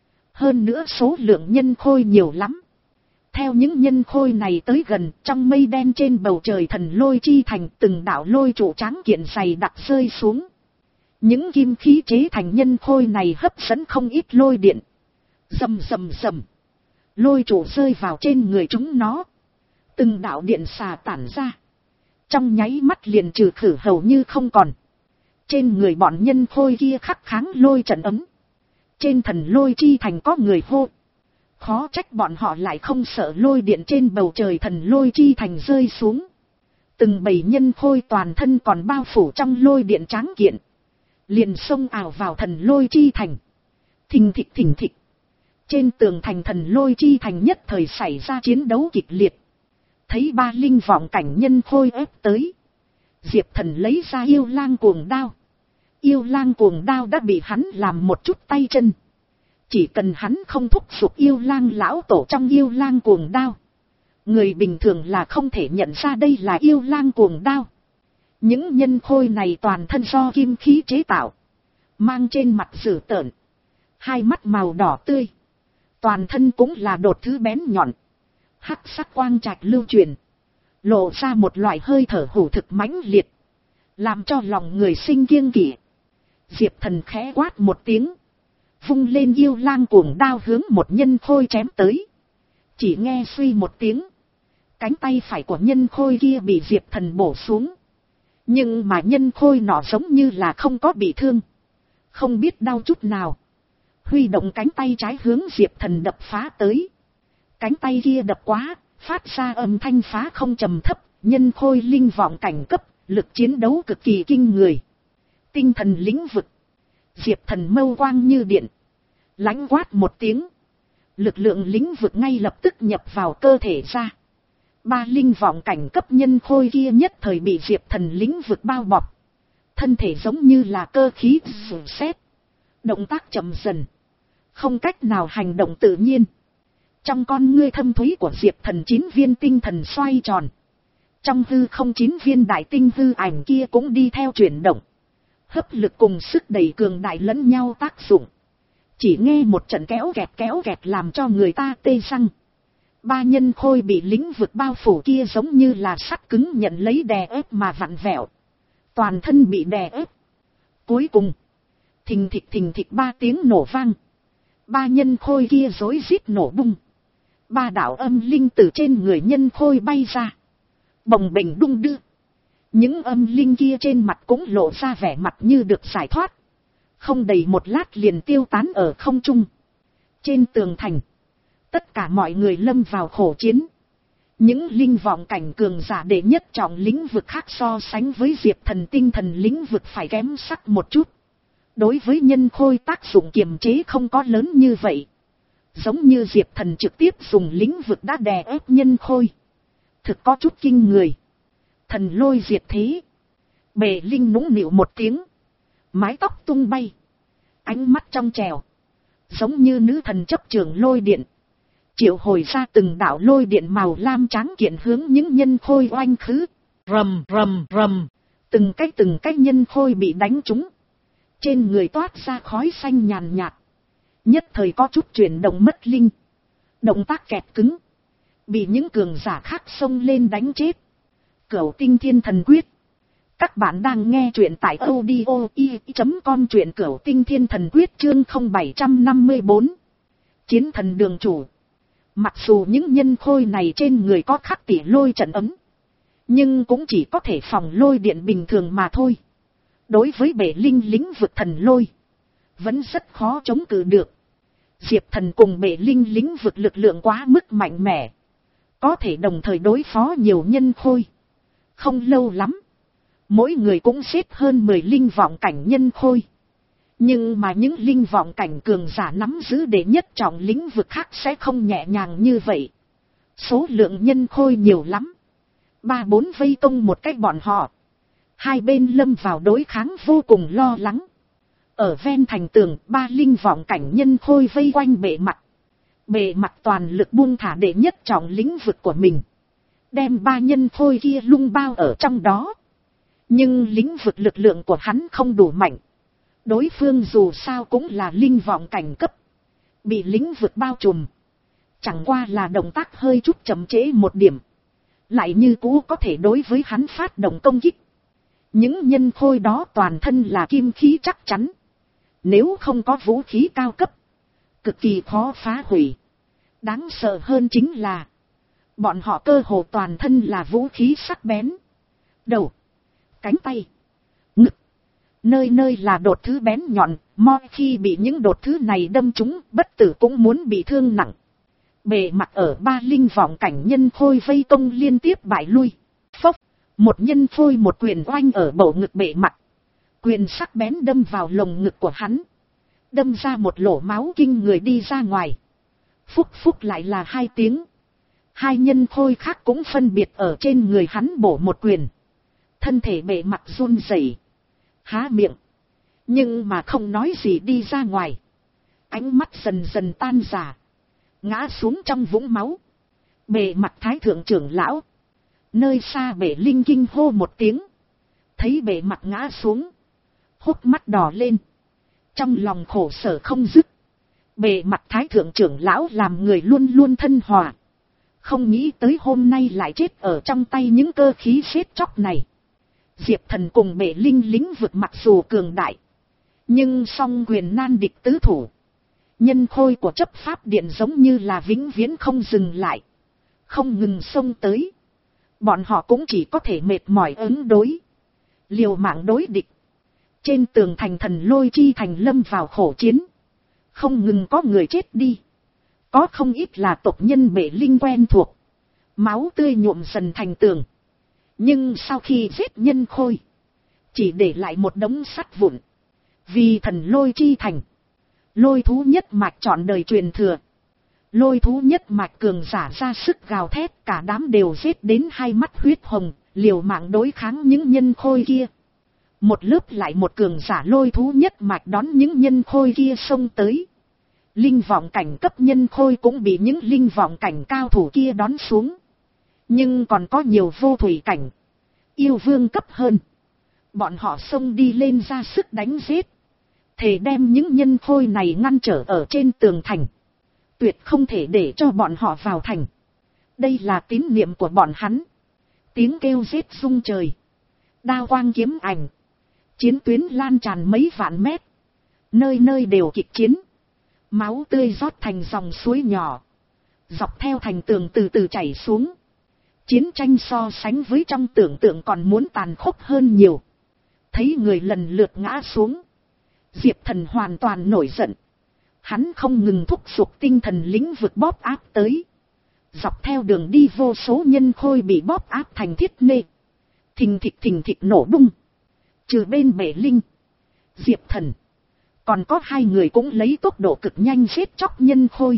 Hơn nữa số lượng nhân khôi nhiều lắm. Theo những nhân khôi này tới gần, trong mây đen trên bầu trời thần lôi chi thành, từng đạo lôi trụ tráng kiện dày đặc rơi xuống. Những kim khí chế thành nhân khôi này hấp dẫn không ít lôi điện. Rầm rầm rầm. Lôi trụ rơi vào trên người chúng nó. Từng đạo điện xà tản ra. Trong nháy mắt liền trừ khử hầu như không còn. Trên người bọn nhân khôi kia khắc kháng lôi trận ấm. Trên thần lôi chi thành có người hô. Khó trách bọn họ lại không sợ lôi điện trên bầu trời thần lôi chi thành rơi xuống. Từng bầy nhân khôi toàn thân còn bao phủ trong lôi điện tráng kiện. Liền xông ảo vào thần lôi chi thành. Thình thịch thình thịch. Trên tường thành thần lôi chi thành nhất thời xảy ra chiến đấu kịch liệt. Thấy ba linh vọng cảnh nhân khôi ép tới. Diệp Thần lấy ra yêu lang cuồng đao. Yêu lang cuồng đao đã bị hắn làm một chút tay chân. Chỉ cần hắn không thúc giục yêu lang lão tổ trong yêu lang cuồng đao, người bình thường là không thể nhận ra đây là yêu lang cuồng đao. Những nhân khôi này toàn thân do kim khí chế tạo, mang trên mặt dữ tợn, hai mắt màu đỏ tươi, toàn thân cũng là đột thứ bén nhọn, hắc sắc quang trạch lưu truyền, lộ ra một loại hơi thở hủ thực mãnh liệt, làm cho lòng người sinh kiêng kỵ. Diệp Thần khẽ quát một tiếng, vung lên yêu lang cuồng đao hướng một nhân khôi chém tới. Chỉ nghe suy một tiếng, cánh tay phải của nhân khôi kia bị Diệp Thần bổ xuống. Nhưng mà nhân khôi nọ giống như là không có bị thương, không biết đau chút nào. Huy động cánh tay trái hướng Diệp Thần đập phá tới. Cánh tay kia đập quá, phát ra âm thanh phá không trầm thấp. Nhân khôi linh vọng cảnh cấp, lực chiến đấu cực kỳ kinh người. Tinh thần lĩnh vực. Diệp Thần mâu quang như điện, lãnh quát một tiếng, lực lượng lĩnh vực ngay lập tức nhập vào cơ thể ra. Ba linh vọng cảnh cấp nhân khôi kia nhất thời bị Diệp Thần lĩnh vực bao bọc, thân thể giống như là cơ khí sử xét, động tác chậm dần, không cách nào hành động tự nhiên. Trong con ngươi thâm thúy của Diệp Thần chín viên tinh thần xoay tròn, trong hư không chín viên đại tinh hư ảnh kia cũng đi theo chuyển động. Hấp lực cùng sức đẩy cường đại lẫn nhau tác dụng. Chỉ nghe một trận kéo kẹt kéo kẹt làm cho người ta tê răng. Ba nhân khôi bị lĩnh vực bao phủ kia giống như là sắt cứng nhận lấy đè ép mà vặn vẹo. Toàn thân bị đè ép. Cuối cùng, thình thịch thình thịch ba tiếng nổ vang. Ba nhân khôi kia rối rít nổ bung. Ba đạo âm linh từ trên người nhân khôi bay ra, bồng bềnh đung đưa. Những âm linh kia trên mặt cũng lộ ra vẻ mặt như được giải thoát. Không đầy một lát liền tiêu tán ở không trung. Trên tường thành, tất cả mọi người lâm vào khổ chiến. Những linh vọng cảnh cường giả đệ nhất trọng lĩnh vực khác so sánh với Diệp Thần tinh thần lĩnh vực phải kém sắc một chút. Đối với nhân khôi tác dụng kiềm chế không có lớn như vậy. Giống như Diệp Thần trực tiếp dùng lĩnh vực đã đè ép nhân khôi. Thực có chút kinh người. Thần lôi diệt thế. Bề linh nũng nịu một tiếng. Mái tóc tung bay. Ánh mắt trong trèo. Giống như nữ thần chấp trường lôi điện. Triệu hồi ra từng đạo lôi điện màu lam trắng kiện hướng những nhân khôi oanh khứ. Rầm rầm rầm. Từng cái từng cái nhân khôi bị đánh trúng. Trên người toát ra khói xanh nhàn nhạt. Nhất thời có chút chuyển động mất linh. Động tác kẹt cứng. Bị những cường giả khác xông lên đánh chết. Cửu Tinh Thiên Thần Quyết. Các bạn đang nghe truyện tại audio i chấm com, truyện Cửu Tinh Thiên Thần Quyết chương không bảy năm bốn. Chiến thần đường chủ. Mặc dù những nhân khôi này trên người có khắc tỉ lôi trận ấm, nhưng cũng chỉ có thể phòng lôi điện bình thường mà thôi. Đối với bể linh lĩnh vực thần lôi, vẫn rất khó chống cự được. Diệp Thần cùng bể linh lĩnh vực lực lượng quá mức mạnh mẽ, có thể đồng thời đối phó nhiều nhân khôi. Không lâu lắm, mỗi người cũng xếp hơn mười linh vọng cảnh nhân khôi. Nhưng mà những linh vọng cảnh cường giả nắm giữ đệ nhất trọng lĩnh vực khác sẽ không nhẹ nhàng như vậy. Số lượng nhân khôi nhiều lắm. Ba bốn vây công một cách bọn họ. Hai bên lâm vào đối kháng vô cùng lo lắng. Ở ven thành tường, ba linh vọng cảnh nhân khôi vây quanh bệ mặt. Bệ mặt toàn lực buông thả đệ nhất trọng lĩnh vực của mình. Đem ba nhân khôi kia lung bao ở trong đó. Nhưng lĩnh vực lực lượng của hắn không đủ mạnh. Đối phương dù sao cũng là linh vọng cảnh cấp. Bị lĩnh vực bao trùm. Chẳng qua là động tác hơi chút chậm trễ một điểm. Lại như cũ có thể đối với hắn phát động công kích. Những nhân khôi đó toàn thân là kim khí chắc chắn. Nếu không có vũ khí cao cấp. Cực kỳ khó phá hủy. Đáng sợ hơn chính là. Bọn họ cơ hồ toàn thân là vũ khí sắc bén. Đầu. Cánh tay. Ngực. Nơi nơi là đột thứ bén nhọn. Mo khi bị những đột thứ này đâm trúng. Bất tử cũng muốn bị thương nặng. Bề mặt ở ba linh vọng cảnh nhân khôi vây công liên tiếp bại lui. Phốc. Một nhân khôi một quyền oanh ở bầu ngực bề mặt. Quyền sắc bén đâm vào lồng ngực của hắn. Đâm ra một lỗ máu kinh người đi ra ngoài. Phúc phúc lại là hai tiếng. Hai nhân khôi khác cũng phân biệt ở trên người hắn bổ một quyền. Thân thể bề mặt run rẩy, há miệng. Nhưng mà không nói gì đi ra ngoài. Ánh mắt dần dần tan rã. Ngã xuống trong vũng máu. Bề mặt thái thượng trưởng lão. Nơi xa bể linh kinh hô một tiếng. Thấy bề mặt ngã xuống. Hốc mắt đỏ lên. Trong lòng khổ sở không dứt. Bề mặt thái thượng trưởng lão làm người luôn luôn thân hòa. Không nghĩ tới hôm nay lại chết ở trong tay những cơ khí xếp chóc này. Diệp Thần cùng bể linh lĩnh vực mặc dù cường đại. Nhưng song quyền nan địch tứ thủ. Nhân khôi của chấp pháp điện giống như là vĩnh viễn không dừng lại. Không ngừng xông tới. Bọn họ cũng chỉ có thể mệt mỏi ứng đối. Liều mạng đối địch. Trên tường thành thần lôi chi thành lâm vào khổ chiến. Không ngừng có người chết đi. Có không ít là tộc nhân bể linh quen thuộc. Máu tươi nhuộm dần thành tường. Nhưng sau khi giết nhân khôi. Chỉ để lại một đống sắt vụn. Vì thần lôi chi thành. Lôi thú nhất mạch trọn đời truyền thừa. Lôi thú nhất mạch cường giả ra sức gào thét. Cả đám đều giết đến hai mắt huyết hồng. Liều mạng đối kháng những nhân khôi kia. Một lớp lại một cường giả lôi thú nhất mạch đón những nhân khôi kia xông tới. Linh vọng cảnh cấp nhân khôi cũng bị những linh vọng cảnh cao thủ kia đón xuống. Nhưng còn có nhiều vô thủy cảnh. Yêu vương cấp hơn. Bọn họ xông đi lên ra sức đánh giết. Thề đem những nhân khôi này ngăn trở ở trên tường thành. Tuyệt không thể để cho bọn họ vào thành. Đây là tín niệm của bọn hắn. Tiếng kêu giết rung trời. Đao quang kiếm ảnh. Chiến tuyến lan tràn mấy vạn mét. Nơi nơi đều kịch chiến. Máu tươi rót thành dòng suối nhỏ. Dọc theo thành tường từ từ chảy xuống. Chiến tranh so sánh với trong tưởng tượng còn muốn tàn khốc hơn nhiều. Thấy người lần lượt ngã xuống. Diệp Thần hoàn toàn nổi giận. Hắn không ngừng thúc giục tinh thần lĩnh vực bóp áp tới. Dọc theo đường đi vô số nhân khôi bị bóp áp thành thiết nê. Thình thịch thình thịch nổ bung. Trừ bên bể linh. Diệp Thần. Còn có hai người cũng lấy tốc độ cực nhanh giết chóc nhân khôi.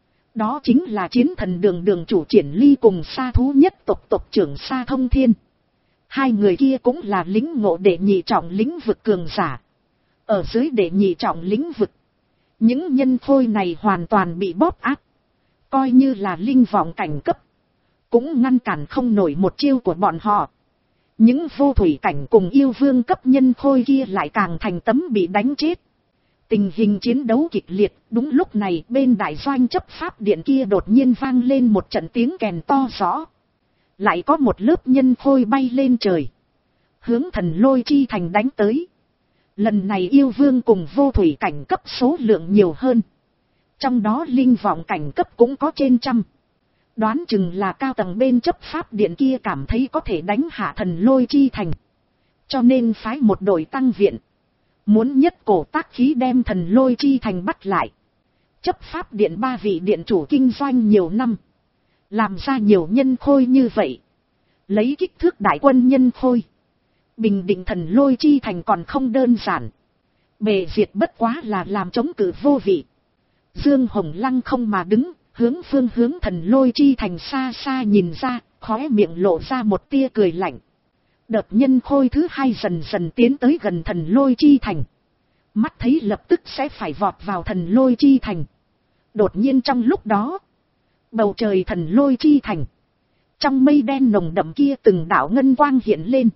Đó chính là chiến thần đường đường chủ Triển Ly cùng sa thú nhất tộc tộc trưởng Sa Thông Thiên. Hai người kia cũng là lĩnh ngộ đệ nhị trọng lĩnh vực cường giả. Ở dưới đệ nhị trọng lĩnh vực. Những nhân khôi này hoàn toàn bị bóp áp. Coi như là linh vọng cảnh cấp. Cũng ngăn cản không nổi một chiêu của bọn họ. Những vô thủy cảnh cùng yêu vương cấp nhân khôi kia lại càng thành tấm bị đánh chết. Tình hình chiến đấu kịch liệt, đúng lúc này bên đại doanh chấp pháp điện kia đột nhiên vang lên một trận tiếng kèn to rõ. Lại có một lớp nhân khôi bay lên trời. Hướng thần lôi chi thành đánh tới. Lần này yêu vương cùng vô thủy cảnh cấp số lượng nhiều hơn. Trong đó linh vọng cảnh cấp cũng có trên trăm. Đoán chừng là cao tầng bên chấp pháp điện kia cảm thấy có thể đánh hạ thần lôi chi thành. Cho nên phái một đội tăng viện. Muốn nhất cổ tác khí đem thần lôi chi thành bắt lại. Chấp pháp điện ba vị điện chủ kinh doanh nhiều năm. Làm ra nhiều nhân khôi như vậy. Lấy kích thước đại quân nhân khôi. Bình định thần lôi chi thành còn không đơn giản. Bệ diệt bất quá là làm chống cự vô vị. Dương Hồng lăng không mà đứng, hướng phương hướng thần lôi chi thành xa xa nhìn ra, khóe miệng lộ ra một tia cười lạnh. Đợt nhân khôi thứ hai dần dần tiến tới gần thần lôi chi thành. Mắt thấy lập tức sẽ phải vọt vào thần lôi chi thành. Đột nhiên trong lúc đó, bầu trời thần lôi chi thành, trong mây đen nồng đậm kia từng đạo ngân quang hiện lên.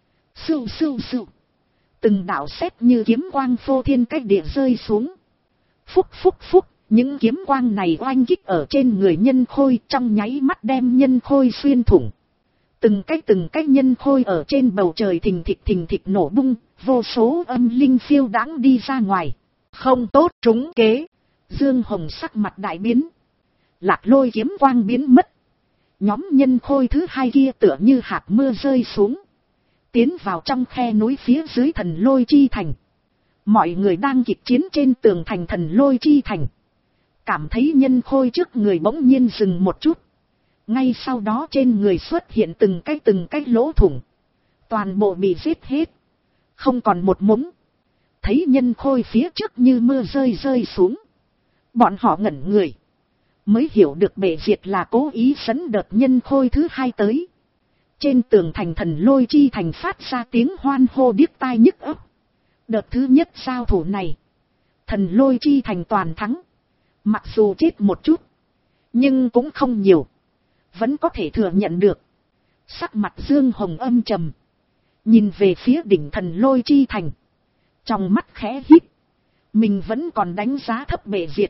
Sưu sưu sưu. Từng đạo sét như kiếm quang phô thiên cách địa rơi xuống. Phúc phúc phúc. Những kiếm quang này oanh kích ở trên người nhân khôi, trong nháy mắt đem nhân khôi xuyên thủng. Từng cái từng cái nhân khôi ở trên bầu trời thình thịch thình thịch nổ bung, vô số âm linh phiêu đãng đi ra ngoài. Không tốt, trúng kế. Dương Hồng sắc mặt đại biến. Lạc lôi kiếm quang biến mất. Nhóm nhân khôi thứ hai kia tựa như hạt mưa rơi xuống, tiến vào trong khe núi phía dưới thần lôi chi thành. Mọi người đang kịch chiến trên tường thành thần lôi chi thành, cảm thấy nhân khôi trước người bỗng nhiên dừng một chút. Ngay sau đó trên người xuất hiện từng cái từng cái lỗ thủng. Toàn bộ bị giết hết, không còn một mống. Thấy nhân khôi phía trước như mưa rơi rơi xuống, bọn họ ngẩn người, mới hiểu được bệ diệt là cố ý dẫn đợt nhân khôi thứ hai tới. Trên tường thành thần lôi chi thành phát ra tiếng hoan hô điếc tai nhức óc. Đợt thứ nhất giao thủ này, thần lôi chi thành toàn thắng. Mặc dù chết một chút, nhưng cũng không nhiều, vẫn có thể thừa nhận được. Sắc mặt Dương Hồng âm trầm, nhìn về phía đỉnh thần lôi chi thành, trong mắt khẽ hít. Mình vẫn còn đánh giá thấp bệ diệt.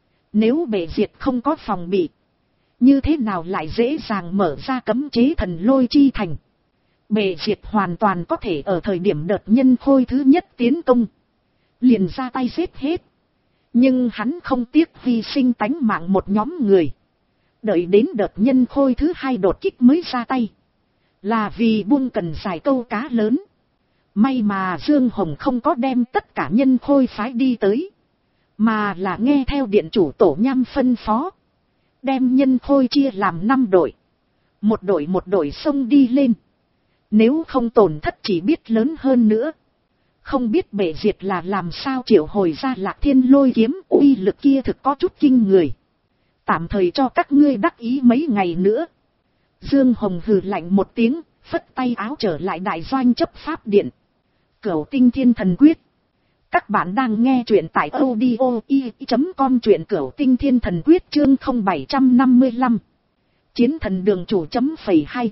Nếu bệ diệt không có phòng bị, như thế nào lại dễ dàng mở ra cấm chế thần lôi chi thành. Bệ diệt hoàn toàn có thể ở thời điểm đợt nhân khôi thứ nhất tiến công, liền ra tay giết hết. Nhưng hắn không tiếc hy sinh tánh mạng một nhóm người, đợi đến đợt nhân khôi thứ hai đột kích mới ra tay, là vì buông cần giải câu cá lớn. May mà Dương Hồng không có đem tất cả nhân khôi phái đi tới, mà là nghe theo điện chủ Tổ Nham phân phó, đem nhân khôi chia làm năm đội, một đội một đội xông đi lên. Nếu không tổn thất chỉ biết lớn hơn nữa. Không biết bệ diệt là làm sao triệu hồi ra Lạc Thiên lôi kiếm, uy lực kia thực có chút kinh người. Tạm thời cho các ngươi đắc ý mấy ngày nữa. Dương Hồng hừ lạnh một tiếng, phất tay áo trở lại đại doanh chấp pháp điện. Cửu Tinh Thiên Thần Quyết. Các bạn đang nghe truyện tại audio i chấm com, truyện Cửu Tinh Thiên Thần Quyết chương không bảy năm lăm. Chiến thần đường chủ chấm phẩy hai.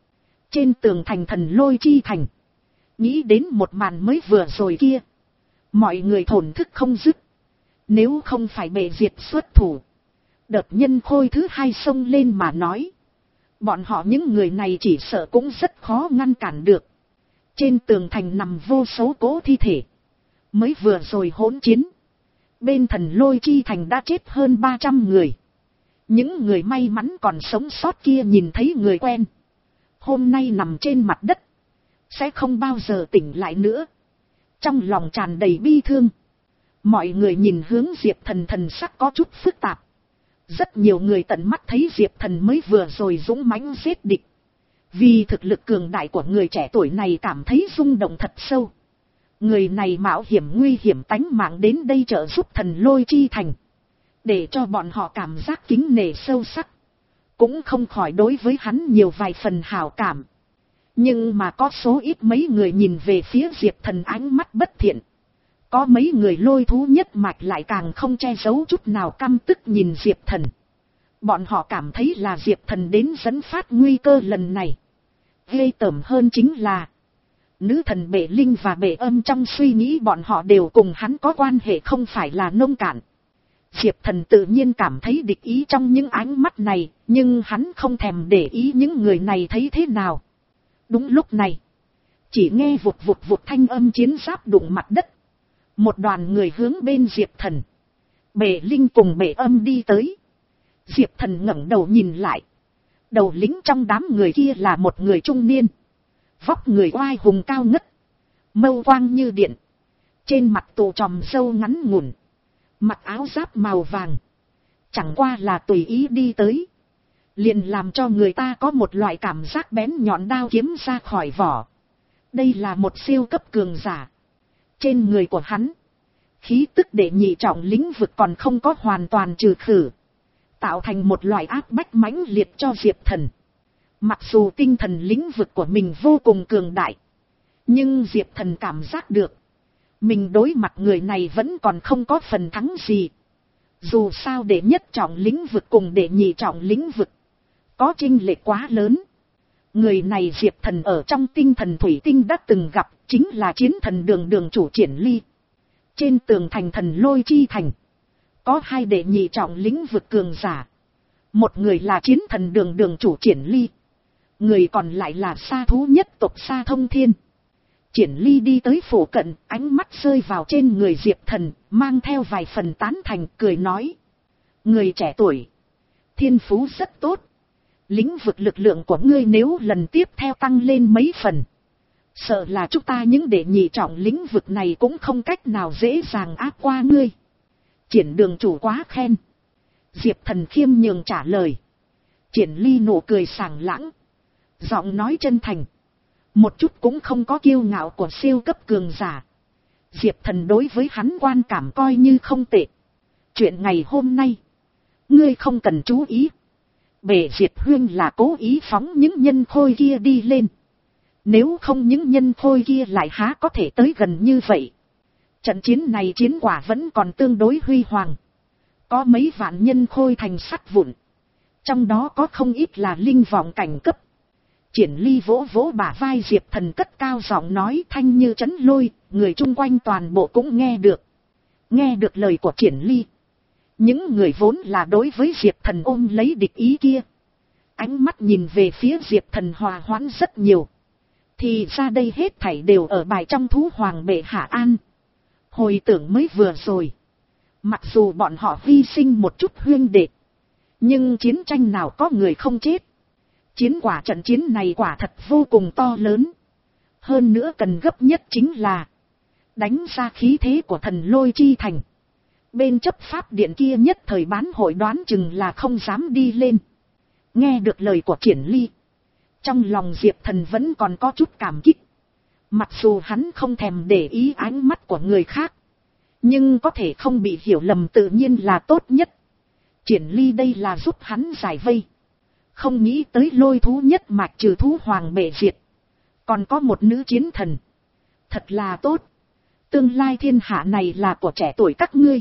Trên tường thành thần lôi chi thành, nghĩ đến một màn mới vừa rồi kia, mọi người thổn thức không dứt. Nếu không phải bệ diệt xuất thủ, đợt nhân khôi thứ hai xông lên mà nói, bọn họ những người này chỉ sợ cũng rất khó ngăn cản được. Trên tường thành nằm vô số cố thi thể. Mới vừa rồi hỗn chiến, bên thần lôi chi thành đã chết hơn ba trăm người. Những người may mắn còn sống sót kia nhìn thấy người quen, hôm nay nằm trên mặt đất, sẽ không bao giờ tỉnh lại nữa. Trong lòng tràn đầy bi thương. Mọi người nhìn hướng Diệp Thần, thần sắc có chút phức tạp. Rất nhiều người tận mắt thấy Diệp Thần mới vừa rồi dũng mãnh giết địch. Vì thực lực cường đại của người trẻ tuổi này cảm thấy rung động thật sâu. Người này mạo hiểm nguy hiểm tánh mạng đến đây trợ giúp thần lôi chi thành, để cho bọn họ cảm giác kính nể sâu sắc. Cũng không khỏi đối với hắn nhiều vài phần hảo cảm. Nhưng mà có số ít mấy người nhìn về phía Diệp Thần ánh mắt bất thiện. Có mấy người lôi thú nhất mạch lại càng không che giấu chút nào căm tức nhìn Diệp Thần. Bọn họ cảm thấy là Diệp Thần đến dẫn phát nguy cơ lần này. Ghê tởm hơn chính là nữ thần Bệ Linh và Bệ Âm trong suy nghĩ bọn họ đều cùng hắn có quan hệ không phải là nông cạn. Diệp Thần tự nhiên cảm thấy địch ý trong những ánh mắt này, nhưng hắn không thèm để ý những người này thấy thế nào. Đúng lúc này, chỉ nghe vụt vụt vụt thanh âm chiến giáp đụng mặt đất. Một đoàn người hướng bên Diệp Thần, Bệ Linh cùng Bệ Âm đi tới. Diệp Thần ngẩng đầu nhìn lại. Đầu lính trong đám người kia là một người trung niên, vóc người oai hùng cao ngất, mâu quang như điện, trên mặt tù tròm râu ngắn ngủn, mặc áo giáp màu vàng. Chẳng qua là tùy ý đi tới, liền làm cho người ta có một loại cảm giác bén nhọn đao kiếm ra khỏi vỏ. Đây là một siêu cấp cường giả. Trên người của hắn, Khí tức đệ nhị trọng lĩnh vực còn không có hoàn toàn trừ khử, tạo thành một loại áp bách mãnh liệt cho Diệp Thần. Mặc dù tinh thần lĩnh vực của mình vô cùng cường đại, nhưng Diệp Thần cảm giác được, mình đối mặt người này vẫn còn không có phần thắng gì. Dù sao đệ nhất trọng lĩnh vực cùng đệ nhị trọng lĩnh vực có chênh lệch quá lớn. Người này Diệp Thần ở trong tinh thần thủy tinh đã từng gặp, chính là chiến thần đường đường chủ Triển Ly. Trên tường thành thần lôi chi thành, có hai đệ nhị trọng lĩnh vực cường giả. Một người là chiến thần đường đường chủ Triển Ly, người còn lại là sa thú nhất tộc Sa Thông Thiên. Triển Ly đi tới phủ cận, ánh mắt rơi vào trên người Diệp Thần, mang theo vài phần tán thành, cười nói. Người trẻ tuổi, thiên phú rất tốt. Lĩnh vực lực lượng của ngươi nếu lần tiếp theo tăng lên mấy phần, sợ là chúng ta những đệ nhị trọng lĩnh vực này cũng không cách nào dễ dàng áp qua ngươi. Triển đường chủ quá khen. Diệp Thần khiêm nhường trả lời. Triển Ly nụ cười sảng lãng, giọng nói chân thành, một chút cũng không có kiêu ngạo của siêu cấp cường giả. Diệp Thần đối với hắn quan cảm coi như không tệ. Chuyện ngày hôm nay, ngươi không cần chú ý. Bể Diệt Huyên là cố ý phóng những nhân khôi kia đi lên. Nếu không những nhân khôi kia lại há có thể tới gần như vậy. Trận chiến này chiến quả vẫn còn tương đối huy hoàng. Có mấy vạn nhân khôi thành sắt vụn, trong đó có không ít là linh vọng cảnh cấp. Triển Ly vỗ vỗ bả vai Diệp Thần, cất cao giọng nói thanh như trấn lôi, người chung quanh toàn bộ cũng nghe được. Nghe được lời của Triển Ly, những người vốn là đối với Diệp Thần ôm lấy địch ý kia, ánh mắt nhìn về phía Diệp Thần hòa hoãn rất nhiều. Thì ra đây hết thảy đều ở bài trong thú hoàng bệ hạ an. Hồi tưởng mới vừa rồi, mặc dù bọn họ hy sinh một chút huyên đệ, nhưng chiến tranh nào có người không chết. Chiến quả trận chiến này quả thật vô cùng to lớn. Hơn nữa cần gấp nhất chính là đánh ra khí thế của thần lôi chi thành. Bên chấp pháp điện kia nhất thời bán hội đoán chừng là không dám đi lên. Nghe được lời của Triển Ly, trong lòng Diệp Thần vẫn còn có chút cảm kích. Mặc dù hắn không thèm để ý ánh mắt của người khác, nhưng có thể không bị hiểu lầm tự nhiên là tốt nhất. Triển Ly đây là giúp hắn giải vây. Không nghĩ tới lôi thú nhất mạch trừ thú hoàng bệ diệt, còn có một nữ chiến thần. Thật là tốt. Tương lai thiên hạ này là của trẻ tuổi các ngươi.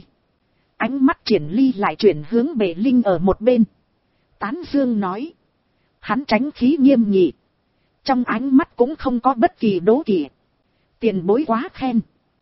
Ánh mắt Triển Ly lại chuyển hướng Bệ Linh ở một bên. Tán dương nói. Hắn tránh khí nghiêm nghị, trong ánh mắt cũng không có bất kỳ đố kỵ. Tiền bối quá khen.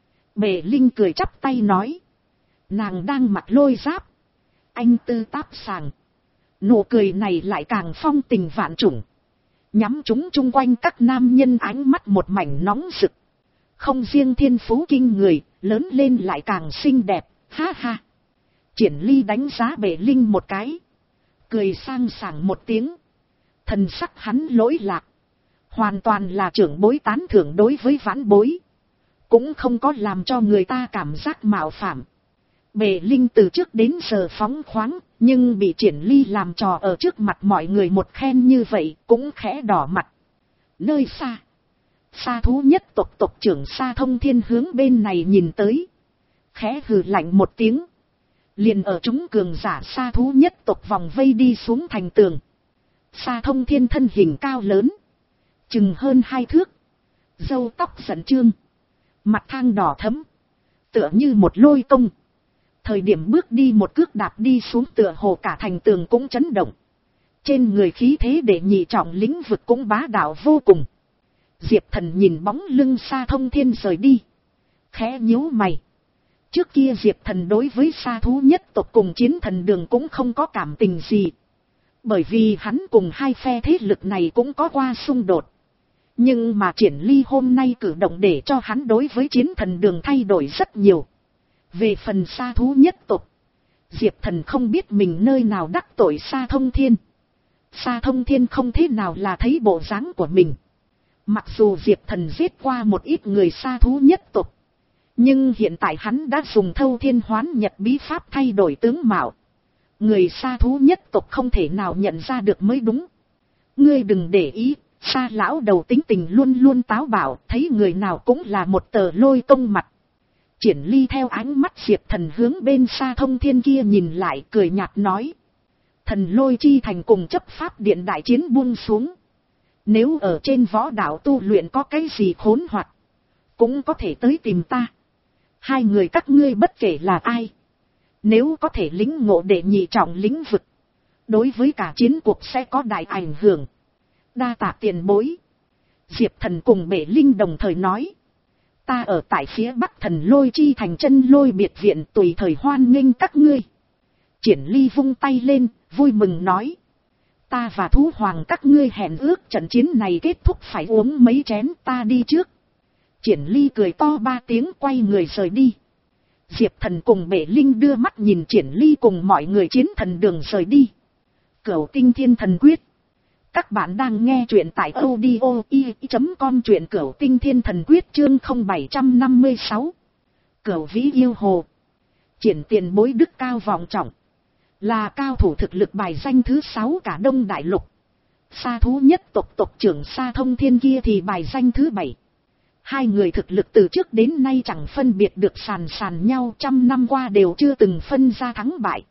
Bệ Linh cười chắp tay nói. Nàng đang mặc lôi giáp, anh tư táp sàng. Nụ cười này lại càng phong tình vạn trùng, nhắm chúng chung quanh các nam nhân ánh mắt một mảnh nóng rực. Không riêng thiên phú kinh người, lớn lên lại càng xinh đẹp, ha ha. Triển Ly đánh giá Bệ Linh một cái, cười sang sảng một tiếng. Thần sắc hắn lỗi lạc, hoàn toàn là trưởng bối tán thưởng đối với vãn bối, cũng không có làm cho người ta cảm giác mạo phạm. Bệ Linh từ trước đến giờ phóng khoáng, nhưng bị Triển Ly làm trò ở trước mặt mọi người một khen như vậy, cũng khẽ đỏ mặt. Nơi xa, Sa thú nhất tộc tộc trưởng Sa Thông Thiên hướng bên này nhìn tới, khẽ hừ lạnh một tiếng. Liền ở chúng cường giả Sa thú nhất tộc vòng vây đi xuống thành tường. Sa Thông Thiên thân hình cao lớn, chừng hơn hai thước, râu tóc giận chương, mặt thang đỏ thẫm, tựa như một lôi công. Thời điểm bước đi một cước đạp đi xuống tựa hồ cả thành tường cũng chấn động. Trên người khí thế để nhị trọng lĩnh vực cũng bá đạo vô cùng. Diệp Thần nhìn bóng lưng Sa Thông Thiên rời đi, khẽ nhíu mày. Trước kia Diệp Thần đối với Sa thú nhất tộc cùng chiến thần đường cũng không có cảm tình gì, bởi vì hắn cùng hai phe thế lực này cũng có qua xung đột. Nhưng mà Triển Ly hôm nay cử động để cho hắn đối với chiến thần đường thay đổi rất nhiều. Về phần Sa thú nhất tộc, Diệp Thần không biết mình nơi nào đắc tội Sa Thông Thiên. Sa Thông Thiên không thế nào là thấy bộ dáng của mình. Mặc dù Diệp Thần giết qua một ít người Sa thú nhất tộc, nhưng hiện tại hắn đã dùng Thâu Thiên Hoán Nhật bí pháp thay đổi tướng mạo. Người Sa thú nhất tộc không thể nào nhận ra được mới đúng. Ngươi đừng để ý, Sa lão đầu tính tình luôn luôn táo bạo, thấy người nào cũng là một tờ lôi công mặt. Triển Ly theo ánh mắt Diệp Thần hướng bên Sa Thông Thiên kia nhìn lại, cười nhạt nói. Thần Lôi Chi Thành cùng chấp pháp điện đại chiến buông xuống. Nếu ở trên võ đạo tu luyện có cái gì khốn hoặc, cũng có thể tới tìm ta. Hai người các ngươi bất kể là ai, nếu có thể lĩnh ngộ đệ nhị trọng lĩnh vực, đối với cả chiến cuộc sẽ có đại ảnh hưởng. Đa tạ tiền bối. Diệp Thần cùng Bể Linh đồng thời nói. Ta ở tại phía bắc Thần Lôi Chi Thành chân lôi biệt viện, tùy thời hoan nghênh các ngươi. Triển Ly vung tay lên, vui mừng nói. Ta và thú hoàng các ngươi hẹn ước trận chiến này kết thúc phải uống mấy chén, ta đi trước. Triển Ly cười to ba tiếng quay người rời đi. Diệp Thần cùng Bể Linh đưa mắt nhìn Triển Ly cùng mọi người chiến thần đường rời đi. Cửu Tinh Thiên Thần Quyết. Các bạn đang nghe truyện tại audio i chấm com, truyện Cửu Tinh Thiên Thần Quyết chương không bảy năm sáu. Cửu Vĩ Yêu Hồ. Triển tiền bối đức cao vọng trọng, là cao thủ thực lực bài danh thứ sáu cả Đông Đại Lục. Sa thú nhất tộc tộc trưởng Sa Thông Thiên kia thì bài danh thứ bảy. Hai người thực lực từ trước đến nay chẳng phân biệt được sàn sàn nhau, trăm năm qua đều chưa từng phân ra thắng bại.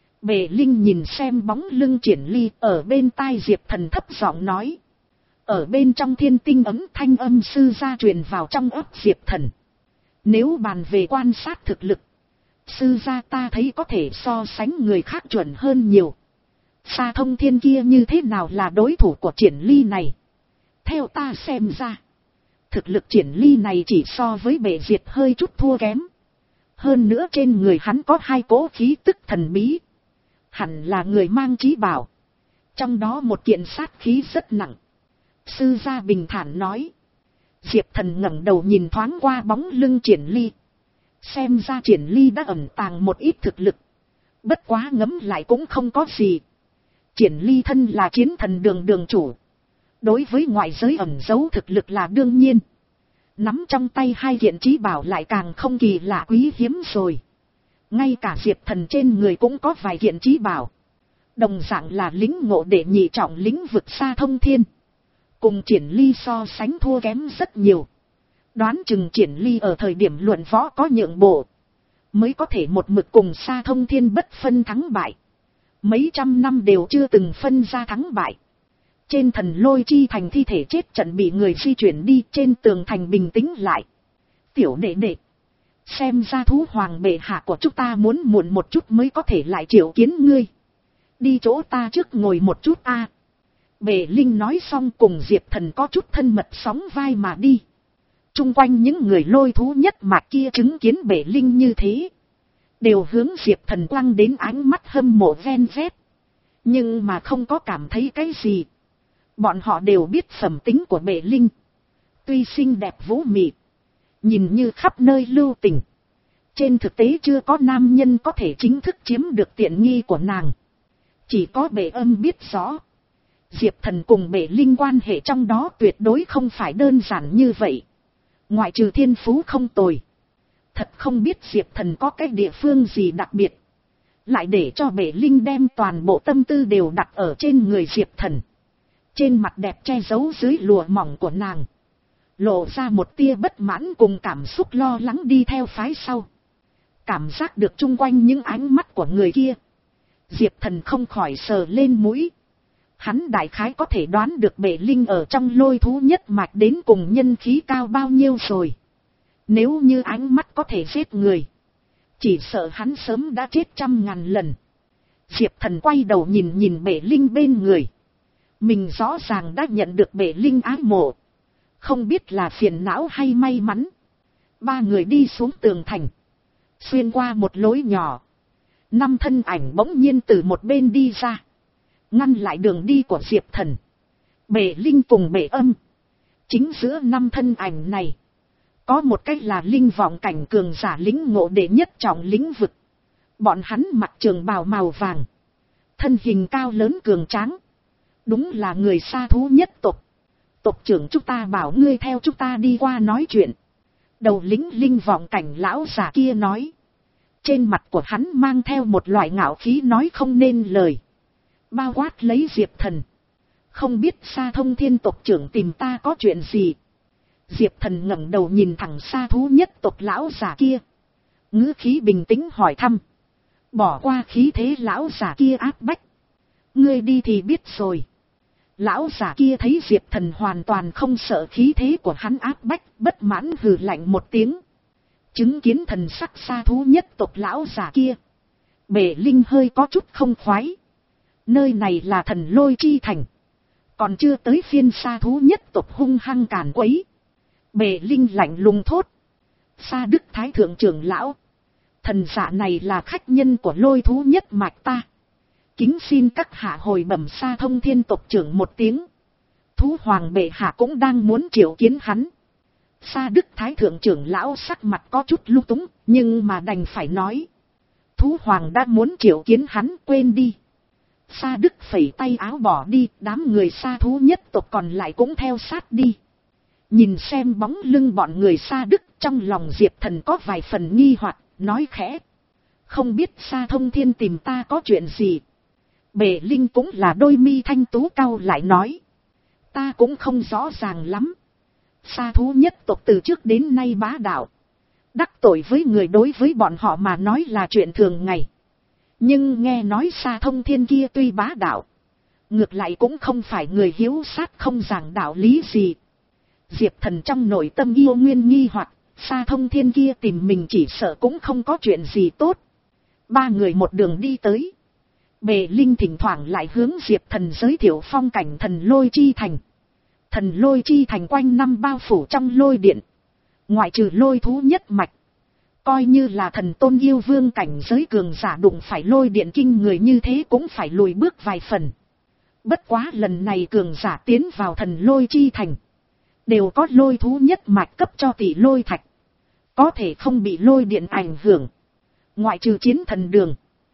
Bể Linh nhìn xem bóng lưng Triển Ly, ở bên tai Diệp Thần thấp giọng nói. Ở bên trong thiên tinh ấm thanh âm sư gia truyền vào trong ấp Diệp Thần. Nếu bàn về quan sát thực lực, sư gia ta thấy có thể so sánh người khác chuẩn hơn nhiều. Sa Thông Thiên kia như thế nào là đối thủ của Triển Ly này? Theo ta xem ra, thực lực Triển Ly này chỉ so với Bệ Diệt hơi chút thua kém. Hơn nữa trên người hắn có hai cỗ khí tức thần bí. Hẳn là người mang trí bảo. Trong đó một kiện sát khí rất nặng. Sư gia bình thản nói. Diệp Thần ngẩng đầu nhìn thoáng qua bóng lưng Triển Ly. Xem ra Triển Ly đã ẩn tàng một ít thực lực. Bất quá ngấm lại cũng không có gì. Triển Ly thân là chiến thần đường đường chủ. Đối với ngoại giới ẩn giấu thực lực là đương nhiên. Nắm trong tay hai kiện trí bảo lại càng không kỳ lạ quý hiếm rồi. Ngay cả Diệp Thần trên người cũng có vài kiện trí bảo. Đồng dạng là lĩnh ngộ đệ nhị trọng lĩnh vực Sa Thông Thiên. Cùng Triển Ly so sánh thua kém rất nhiều. Đoán chừng Triển Ly ở thời điểm luận võ có nhượng bộ, mới có thể một mực cùng Sa Thông Thiên bất phân thắng bại. Mấy trăm năm đều chưa từng phân ra thắng bại. Trên Thần Lôi Chi Thành thi thể chết trận bị người di chuyển đi, trên tường thành bình tĩnh lại. Tiểu đệ đệ, xem ra thú hoàng bệ hạ của chúng ta muốn muộn một chút mới có thể lại triệu kiến ngươi. Đi chỗ ta trước ngồi một chút a. À. Bệ Linh nói xong cùng Diệp Thần có chút thân mật sóng vai mà đi. Trung quanh những người lôi thú nhất mạc kia chứng kiến Bệ Linh như thế, đều hướng Diệp Thần quăng đến ánh mắt hâm mộ ven vét. Nhưng mà không có cảm thấy cái gì. Bọn họ đều biết phẩm tính của Bệ Linh. Tuy xinh đẹp vũ mị, nhìn như khắp nơi lưu tình, trên thực tế chưa có nam nhân có thể chính thức chiếm được tiện nghi của nàng. Chỉ có Bệ Âm biết rõ, Diệp Thần cùng Bệ Linh quan hệ trong đó tuyệt đối không phải đơn giản như vậy. Ngoại trừ thiên phú không tồi, thật không biết Diệp Thần có cái địa phương gì đặc biệt, lại để cho Bệ Linh đem toàn bộ tâm tư đều đặt ở trên người Diệp Thần. Trên mặt đẹp che giấu dưới lụa mỏng của nàng, lộ ra một tia bất mãn cùng cảm xúc lo lắng đi theo phái sau. Cảm giác được chung quanh những ánh mắt của người kia, Diệp Thần không khỏi sờ lên mũi. Hắn đại khái có thể đoán được Bệ Linh ở trong lôi thú nhất mạch đến cùng nhân khí cao bao nhiêu rồi. Nếu như ánh mắt có thể giết người, chỉ sợ hắn sớm đã chết trăm ngàn lần. Diệp Thần quay đầu nhìn nhìn Bệ Linh bên người. Mình rõ ràng đã nhận được Bệ Linh ái mộ, không biết là phiền não hay may mắn. Ba người đi xuống tường thành, xuyên qua một lối nhỏ. Năm thân ảnh bỗng nhiên từ một bên đi ra, ngăn lại đường đi của Diệp Thần, Bệ Linh cùng Bệ Âm. Chính giữa năm thân ảnh này, có một cách là linh vọng cảnh cường giả lĩnh ngộ đệ nhất trọng lĩnh vực. Bọn hắn mặc trường bào màu vàng, thân hình cao lớn cường tráng, đúng là người Sa thú nhất tộc. Tộc trưởng chúng ta bảo ngươi theo chúng ta đi qua nói chuyện. Đầu lĩnh linh vọng cảnh lão giả kia nói. Trên mặt của hắn mang theo một loại ngạo khí nói không nên lời. Bao quát lấy Diệp Thần. Không biết Sa Thông Thiên tộc trưởng tìm ta có chuyện gì. Diệp Thần ngẩng đầu nhìn thẳng Sa thú nhất tộc lão giả kia. ngữ khí bình tĩnh hỏi thăm. Bỏ qua khí thế lão giả kia áp bách. Ngươi đi thì biết rồi. Lão giả kia thấy Diệp Thần hoàn toàn không sợ khí thế của hắn áp bách, bất mãn hừ lạnh một tiếng. Chứng kiến thần sắc sa thú nhất tộc lão giả kia, Bể Linh hơi có chút không khoái. Nơi này là Thần Lôi chi thành, còn chưa tới phiên sa thú nhất tộc hung hăng càn quấy. Bể Linh lạnh lùng thốt. Sa Đức Thái thượng trưởng lão, thần giả này là khách nhân của Lôi thú nhất mạch ta. Kính xin các hạ hồi bẩm Sa Thông Thiên tộc trưởng một tiếng. Thú hoàng bệ hạ cũng đang muốn triệu kiến hắn. Sa Đức Thái thượng trưởng lão sắc mặt có chút lung túng, nhưng mà đành phải nói. Thú hoàng đã muốn triệu kiến hắn, quên đi. Sa Đức phẩy tay áo bỏ đi, đám người Sa thú nhất tộc còn lại cũng theo sát đi. Nhìn xem bóng lưng bọn người Sa Đức, trong lòng Diệp Thần có vài phần nghi hoặc, nói khẽ. Không biết Sa Thông Thiên tìm ta có chuyện gì. Bể Linh cũng là đôi mi thanh tú cau lại nói. Ta cũng không rõ ràng lắm. Sa thú nhất tộc từ trước đến nay bá đạo. Đắc tội với người đối với bọn họ mà nói là chuyện thường ngày. Nhưng nghe nói Sa Thông Thiên kia tuy bá đạo, ngược lại cũng không phải người hiếu sát không giảng đạo lý gì. Diệp Thần trong nội tâm yêu nguyên nghi hoặc, Sa Thông Thiên kia tìm mình chỉ sợ cũng không có chuyện gì tốt. Ba người một đường đi tới. Bề Linh thỉnh thoảng lại hướng Diệp Thần giới thiệu phong cảnh Thần Lôi chi thành. Thần Lôi chi thành quanh năm bao phủ trong lôi điện. Ngoại trừ lôi thú nhất mạch, coi như là thần tôn yêu vương cảnh giới cường giả đụng phải lôi điện kinh người như thế cũng phải lùi bước vài phần. Bất quá lần này cường giả tiến vào Thần Lôi chi thành, đều có lôi thú nhất mạch cấp cho tỷ lôi thạch, có thể không bị lôi điện ảnh hưởng. Ngoại trừ chiến thần đường,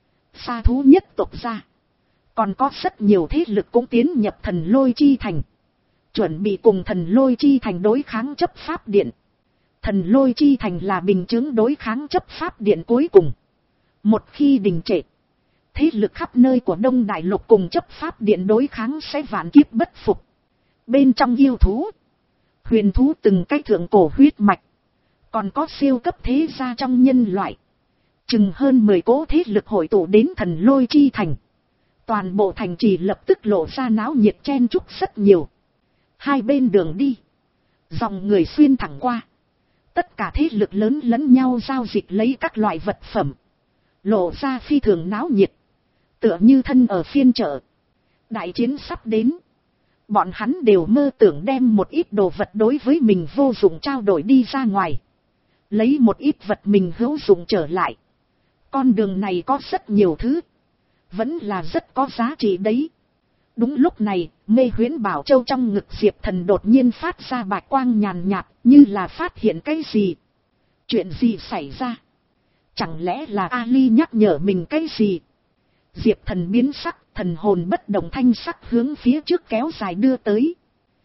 Sa thú nhất tộc ra, còn có rất nhiều thế lực cũng tiến nhập Thần Lôi chi thành, chuẩn bị cùng Thần Lôi chi thành đối kháng chấp pháp điện. Thần Lôi chi thành là bình chứng đối kháng chấp pháp điện cuối cùng. Một khi đình trệ, thế lực khắp nơi của Đông Đại Lục cùng chấp pháp điện đối kháng sẽ vạn kiếp bất phục. Bên trong yêu thú, huyền thú từng cái thượng cổ huyết mạch, còn có siêu cấp thế gia trong nhân loại. Chừng hơn mười cỗ thế lực hội tụ đến Thần Lôi chi thành. Toàn bộ thành trì lập tức lộ ra náo nhiệt chen chúc rất nhiều. Hai bên đường đi, dòng người xuyên thẳng qua. Tất cả thế lực lớn lẫn nhau giao dịch lấy các loại vật phẩm, lộ ra phi thường náo nhiệt, tựa như thân ở phiên chợ. Đại chiến sắp đến, bọn hắn đều mơ tưởng đem một ít đồ vật đối với mình vô dụng trao đổi đi ra ngoài, lấy một ít vật mình hữu dụng trở lại. Con đường này có rất nhiều thứ, vẫn là rất có giá trị đấy. Đúng lúc này, Mê Huyễn Bảo Châu trong ngực Diệp Thần đột nhiên phát ra bạch quang nhàn nhạt, như là phát hiện cái gì. Chuyện gì xảy ra? Chẳng lẽ là Ali nhắc nhở mình cái gì? Diệp Thần biến sắc, thần hồn bất động thanh sắc hướng phía trước kéo dài đưa tới.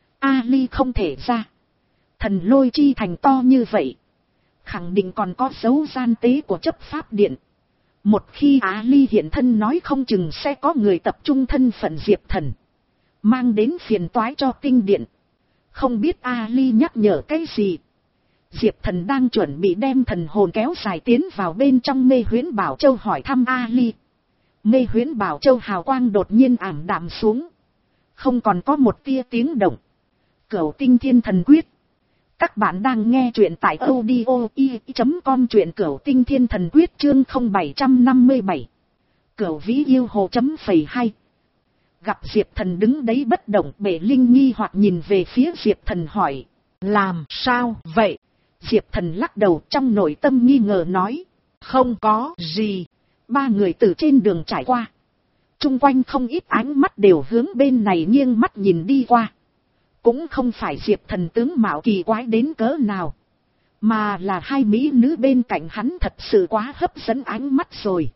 Ali không thể ra. Thần Lôi chi thành to như vậy, khẳng định còn có dấu gian tế của chấp pháp điện. Một khi Ali hiện thân nói không chừng sẽ có người tập trung thân phận Diệp Thần, mang đến phiền toái cho tinh điện. Không biết Ali nhắc nhở cái gì. Diệp Thần đang chuẩn bị đem thần hồn kéo dài tiến vào bên trong Mê Huyễn Bảo Châu hỏi thăm Ali. Mê Huyễn Bảo Châu hào quang đột nhiên ảm đạm xuống, không còn có một tia tiếng động. Cửu Tinh Thiên Thần Quyết. Các bạn đang nghe truyện tại audio i chấm com, truyện Cửu Tinh Thiên Thần Quyết chương không bảy năm bảy. Cửu Vĩ Yêu Hồ chấm phẩy hai. Gặp Diệp Thần đứng đấy bất động, Bể Linh nghi hoặc nhìn về phía Diệp Thần hỏi. Làm sao vậy? Diệp Thần lắc đầu, trong nội tâm nghi ngờ nói. Không có gì. Ba người từ trên đường trải qua, chung quanh không ít ánh mắt đều hướng bên này nghiêng mắt nhìn đi qua. Cũng không phải Diệp Thần tướng mạo kỳ quái đến cỡ nào, mà là hai mỹ nữ bên cạnh hắn thật sự quá hấp dẫn ánh mắt rồi.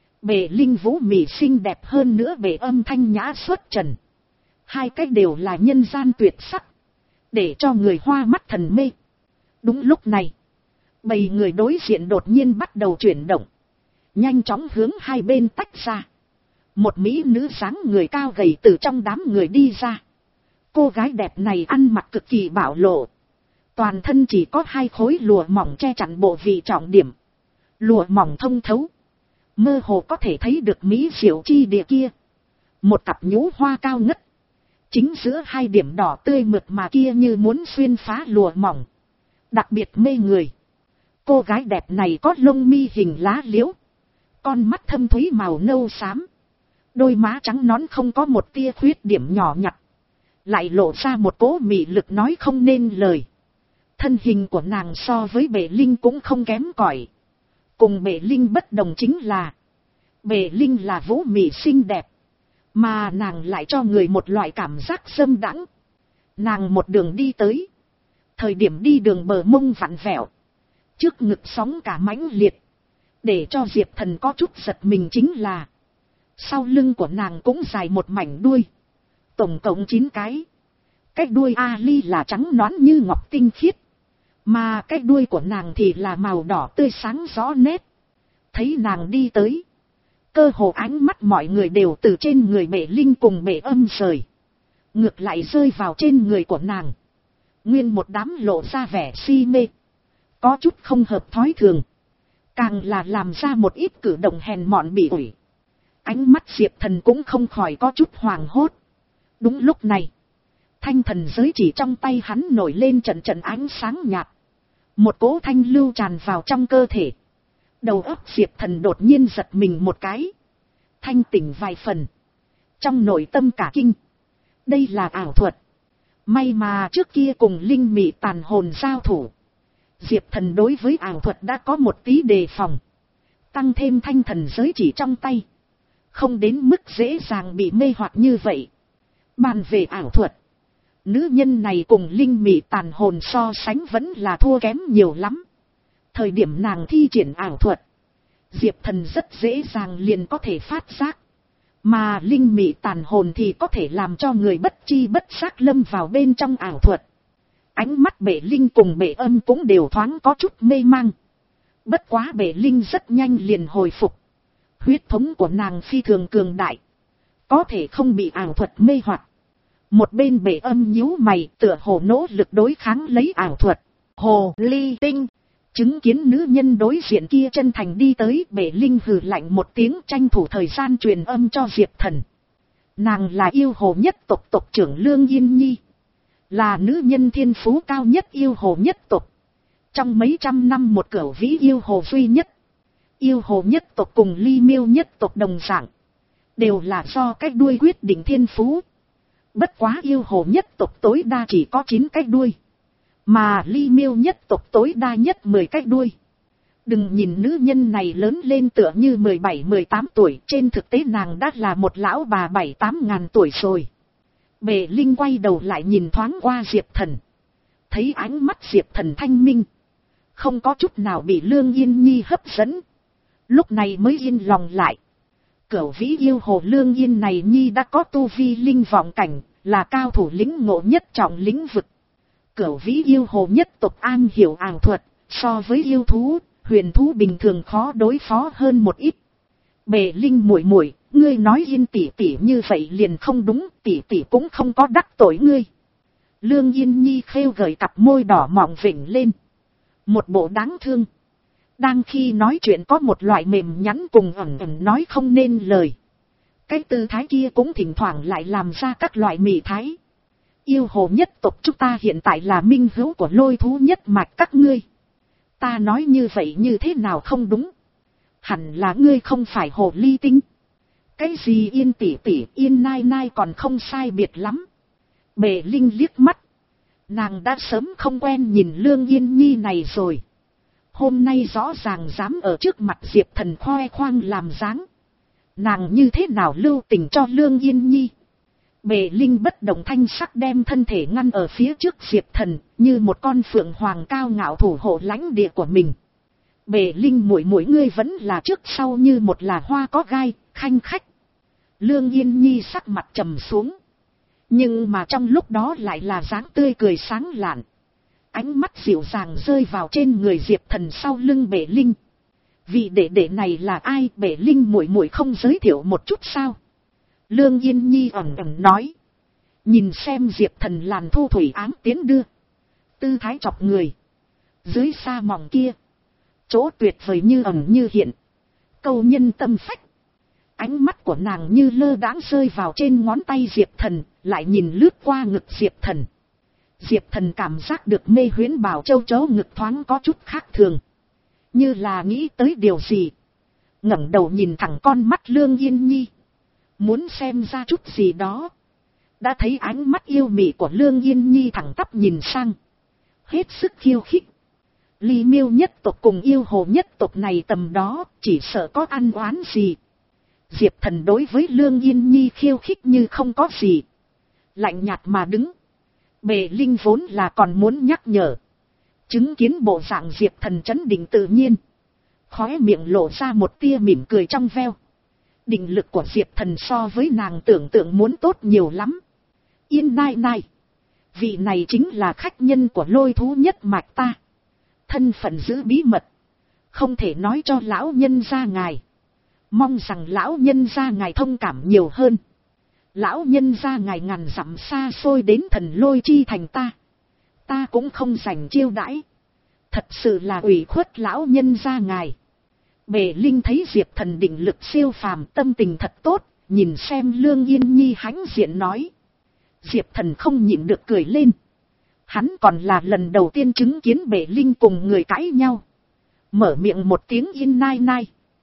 Bể Linh vũ mị xinh đẹp hơn nữa bể âm thanh nhã xuất trần. Hai cách đều là nhân gian tuyệt sắc, để cho người hoa mắt thần mê. Đúng lúc này, bầy người đối diện đột nhiên bắt đầu chuyển động, nhanh chóng hướng hai bên tách ra. Một mỹ nữ dáng người cao gầy từ trong đám người đi ra. Cô gái đẹp này ăn mặc cực kỳ bạo lộ, toàn thân chỉ có hai khối lụa mỏng che chắn bộ vị trọng điểm, Lụa mỏng thông thấu, mơ hồ có thể thấy được mỹ diệu chi địa kia. Một cặp nhũ hoa cao ngất, chính giữa hai điểm đỏ tươi mượt mà kia như muốn xuyên phá lụa mỏng, đặc biệt mê người. Cô gái đẹp này có lông mi hình lá liễu, con mắt thâm thúy màu nâu xám, đôi má trắng nõn không có một tia khuyết điểm nhỏ nhặt, lại lộ ra một cỗ mị lực nói không nên lời. Thân hình của nàng so với Bệ Linh cũng không kém cỏi. Cùng Bệ Linh bất đồng chính là, Bệ Linh là vũ mị xinh đẹp, mà nàng lại cho người một loại cảm giác dâm đãng. Nàng một đường đi tới, thời điểm đi đường bờ mông vặn vẹo, trước ngực sóng cả mãnh liệt, để cho Diệp Thần có chút giật mình chính là, sau lưng của nàng cũng dài một mảnh đuôi, tổng cộng chín cái. Cái đuôi Ali là trắng nõn như ngọc tinh khiết, mà cái đuôi của nàng thì là màu đỏ tươi sáng rõ nét. Thấy nàng đi tới, cơ hồ ánh mắt mọi người đều từ trên người Bệ Linh cùng Bệ Âm rời, ngược lại rơi vào trên người của nàng. Nguyên một đám lộ ra vẻ si mê, có chút không hợp thói thường, càng là làm ra một ít cử động hèn mọn bị ủi. Ánh mắt Diệp Thần cũng không khỏi có chút hoảng hốt. Đúng lúc này, thanh thần giới chỉ trong tay hắn nổi lên trận trận ánh sáng nhạt, một cỗ thanh lưu tràn vào trong cơ thể. Đầu óc Diệp Thần đột nhiên giật mình một cái, thanh tỉnh vài phần, trong nội tâm cả kinh. Đây là ảo thuật. May mà trước kia cùng linh mị tàn hồn giao thủ, Diệp Thần đối với ảo thuật đã có một tí đề phòng, tăng thêm thanh thần giới chỉ trong tay, không đến mức dễ dàng bị mê hoặc như vậy. Bàn về ảo thuật, nữ nhân này cùng linh mị tàn hồn so sánh vẫn là thua kém nhiều lắm. Thời điểm nàng thi triển ảo thuật, Diệp Thần rất dễ dàng liền có thể phát giác, mà linh mị tàn hồn thì có thể làm cho người bất chi bất giác lâm vào bên trong ảo thuật. Ánh mắt Bệ Linh cùng Bệ Âm cũng đều thoáng có chút mê mang. Bất quá Bệ Linh rất nhanh liền hồi phục, huyết thống của nàng phi thường cường đại, có thể không bị ảo thuật mê hoặc. Một bên Bệ Âm nhíu mày, tựa hồ nỗ lực đối kháng lấy ảo thuật. Hồ ly tinh. Chứng kiến nữ nhân đối diện kia chân thành đi tới, Bệ Linh hừ lạnh một tiếng, tranh thủ thời gian truyền âm cho Diệp Thần. Nàng là yêu hồ nhất tộc tộc trưởng Lương Yên Nhi, là nữ nhân thiên phú cao nhất yêu hồ nhất tộc, trong mấy trăm năm một cửu vĩ yêu hồ duy nhất. Yêu hồ nhất tộc cùng Ly Miêu nhất tộc đồng dạng, đều là do cách đuôi quyết định thiên phú. Bất quá yêu hồ nhất tộc tối đa chỉ có chín cái đuôi, mà Ly Miêu nhất tộc tối đa nhất mười cái đuôi. Đừng nhìn nữ nhân này lớn lên tựa như mười bảy mười tám tuổi, trên thực tế nàng đã là một lão bà bảy tám ngàn tuổi rồi. Bệ Linh quay đầu lại nhìn thoáng qua Diệp Thần, thấy ánh mắt Diệp Thần thanh minh, không có chút nào bị Lương Yên Nhi hấp dẫn, lúc này mới yên lòng lại. Cửu vĩ yêu hồ Lương Yên này Nhi đã có tu vi linh vọng cảnh, là cao thủ lĩnh ngộ nhất trọng lĩnh vực. Cửu vĩ yêu hồ nhất tộc an hiểu ảo thuật, so với yêu thú, huyền thú bình thường khó đối phó hơn một ít. Bệ Linh muội muội, ngươi nói Yên tỷ tỷ như vậy liền không đúng, tỷ tỷ cũng không có đắc tội ngươi. Lương Yên Nhi khêu gợi cặp môi đỏ mọng vểnh lên, một bộ đáng thương. Đang khi nói chuyện có một loại mềm nhắn cùng ẩn ẩn nói không nên lời. Cái tư thái kia cũng thỉnh thoảng lại làm ra các loại mị thái. Yêu hồ nhất tộc chúng ta hiện tại là minh hữu của lôi thú nhất mạch các ngươi. Ta nói như vậy như thế nào không đúng? Hẳn là ngươi không phải hồ ly tinh. Cái gì Yên tỷ tỷ, Yên nai nai còn không sai biệt lắm. Bệ Linh liếc mắt, nàng đã sớm không quen nhìn Lương Yên Nhi này rồi. Hôm nay rõ ràng dám ở trước mặt Diệp Thần khoe khoang làm dáng, nàng như thế nào lưu tình cho Lương Yên Nhi. Bệ Linh bất động thanh sắc đem thân thể ngăn ở phía trước Diệp Thần, như một con phượng hoàng cao ngạo thủ hộ lãnh địa của mình. Bệ Linh muội muội ngươi vẫn là trước sau như một là hoa có gai, khanh khách. Lương Yên Nhi sắc mặt trầm xuống, nhưng mà trong lúc đó lại là dáng tươi cười sáng lạn. Ánh mắt dịu dàng rơi vào trên người Diệp Thần sau lưng Bệ Linh. Vị đệ đệ này là ai? Bệ Linh muội muội không giới thiệu một chút sao? Lương Yên Nhi ẩn ẩn nói, nhìn xem Diệp Thần làn thu thủy áng tiến đưa, tư thái chọc người. Dưới sa mỏng kia, chỗ tuyệt vời như ẩn như hiện, câu nhân tâm phách. Ánh mắt của nàng như lơ đãng rơi vào trên ngón tay Diệp Thần, lại nhìn lướt qua ngực Diệp Thần. Diệp Thần cảm giác được mê huyễn Bảo Châu chấu ngực thoáng có chút khác thường, như là nghĩ tới điều gì, ngẩng đầu nhìn thẳng con mắt Lương Yên Nhi, muốn xem ra chút gì đó. Đã thấy ánh mắt yêu mị của Lương Yên Nhi thẳng tắp nhìn sang, hết sức khiêu khích. Ly Miêu nhất tộc cùng Yêu Hồ nhất tộc này tầm đó, chỉ sợ có ăn oán gì. Diệp Thần đối với Lương Yên Nhi khiêu khích như không có gì, lạnh nhạt mà đứng. Bệ Linh vốn là còn muốn nhắc nhở, chứng kiến bộ dạng Diệp Thần trấn định tự nhiên, khóe miệng lộ ra một tia mỉm cười trong veo. Định lực của Diệp Thần so với nàng tưởng tượng muốn tốt nhiều lắm. Yên nai nai, vị này chính là khách nhân của Lôi Thú nhất mạch ta, thân phận giữ bí mật, không thể nói cho lão nhân gia ngài, mong rằng lão nhân gia ngài thông cảm nhiều hơn. Lão nhân gia ngài ngàn dặm xa xôi đến Thần Lôi chi thành ta, ta cũng không dành chiêu đãi, thật sự là ủy khuất lão nhân gia ngài. Bệ Linh thấy Diệp Thần định lực siêu phàm, tâm tình thật tốt, nhìn xem Lương Yên Nhi hãnh diện nói. Diệp Thần không nhịn được cười lên, hắn còn là lần đầu tiên chứng kiến Bệ Linh cùng người cãi nhau. Mở miệng một tiếng yên nai nai,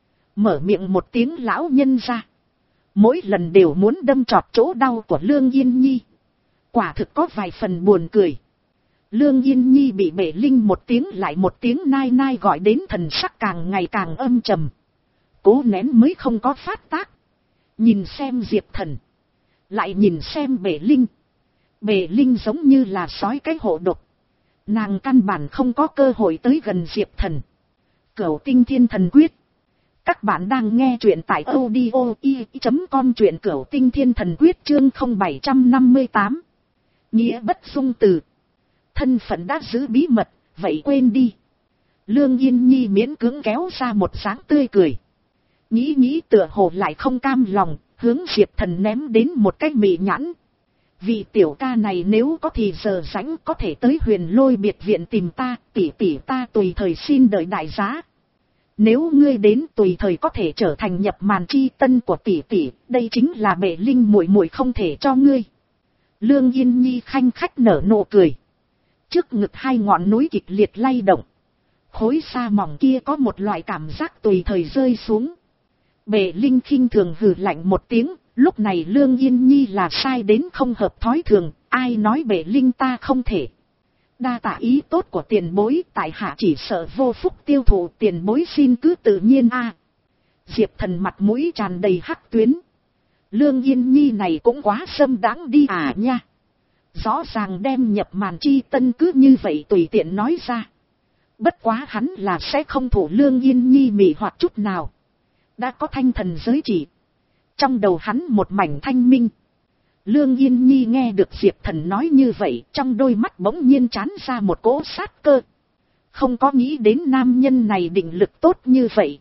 mở miệng một tiếng lão nhân gia, mỗi lần đều muốn đâm trọt chỗ đau của Lương Yên Nhi, quả thực có vài phần buồn cười. Lương Yên Nhi bị Bệ Linh một tiếng lại một tiếng nai nai gọi đến thần sắc càng ngày càng âm trầm, cố nén mới không có phát tác. Nhìn xem Diệp Thần, lại nhìn xem Bệ Linh. Bệ Linh giống như là sói cái hộ độc, nàng căn bản không có cơ hội tới gần Diệp Thần. Cửu Tinh Thiên Thần Quyết. Các bạn đang nghe truyện tại audio i chấm com, truyện Cửu Tinh Thiên Thần Quyết chương không bảy năm tám. Nghĩa bất dung từ. Thân phận đã giữ bí mật, vậy quên đi. Lương Yên Nhi miễn cưỡng kéo ra một dáng tươi cười. Nghĩ nghĩ tựa hồ lại không cam lòng, hướng Diệp Thần ném đến một cái mị nhãn. Vị tiểu ca này nếu có thì giờ rảnh có thể tới Huyền Lôi biệt viện tìm ta, tỷ tỷ ta tùy thời xin đợi đại giá. Nếu ngươi đến tùy thời có thể trở thành nhập màn chi tân của tỷ tỷ, đây chính là Bệ Linh muội muội không thể cho ngươi. Lương Yên Nhi khanh khách nở nụ cười. Trước ngực hai ngọn núi kịch liệt lay động, khối sa mỏng kia có một loại cảm giác tùy thời rơi xuống. Bệ Linh khinh thường hừ lạnh một tiếng, lúc này Lương Yên Nhi là sai đến không hợp thói thường, ai nói Bệ Linh ta không thể. Đa tạ ý tốt của tiền bối, tại hạ chỉ sợ vô phúc tiêu thụ, tiền bối xin cứ tự nhiên a. Diệp Thần mặt mũi tràn đầy hắc tuyến. Lương Yên Nhi này cũng quá xâm đáng đi à nha. Rõ ràng đem nhập màn chi tân cứ như vậy tùy tiện nói ra. Bất quá hắn là sẽ không thủ Lương Yên Nhi mị hoặc chút nào. Đã có thanh thần giới chỉ, trong đầu hắn một mảnh thanh minh. Lương Yên Nhi nghe được Diệp Thần nói như vậy, trong đôi mắt bỗng nhiên tràn ra một cỗ sát cơ. Không có nghĩ đến nam nhân này định lực tốt như vậy,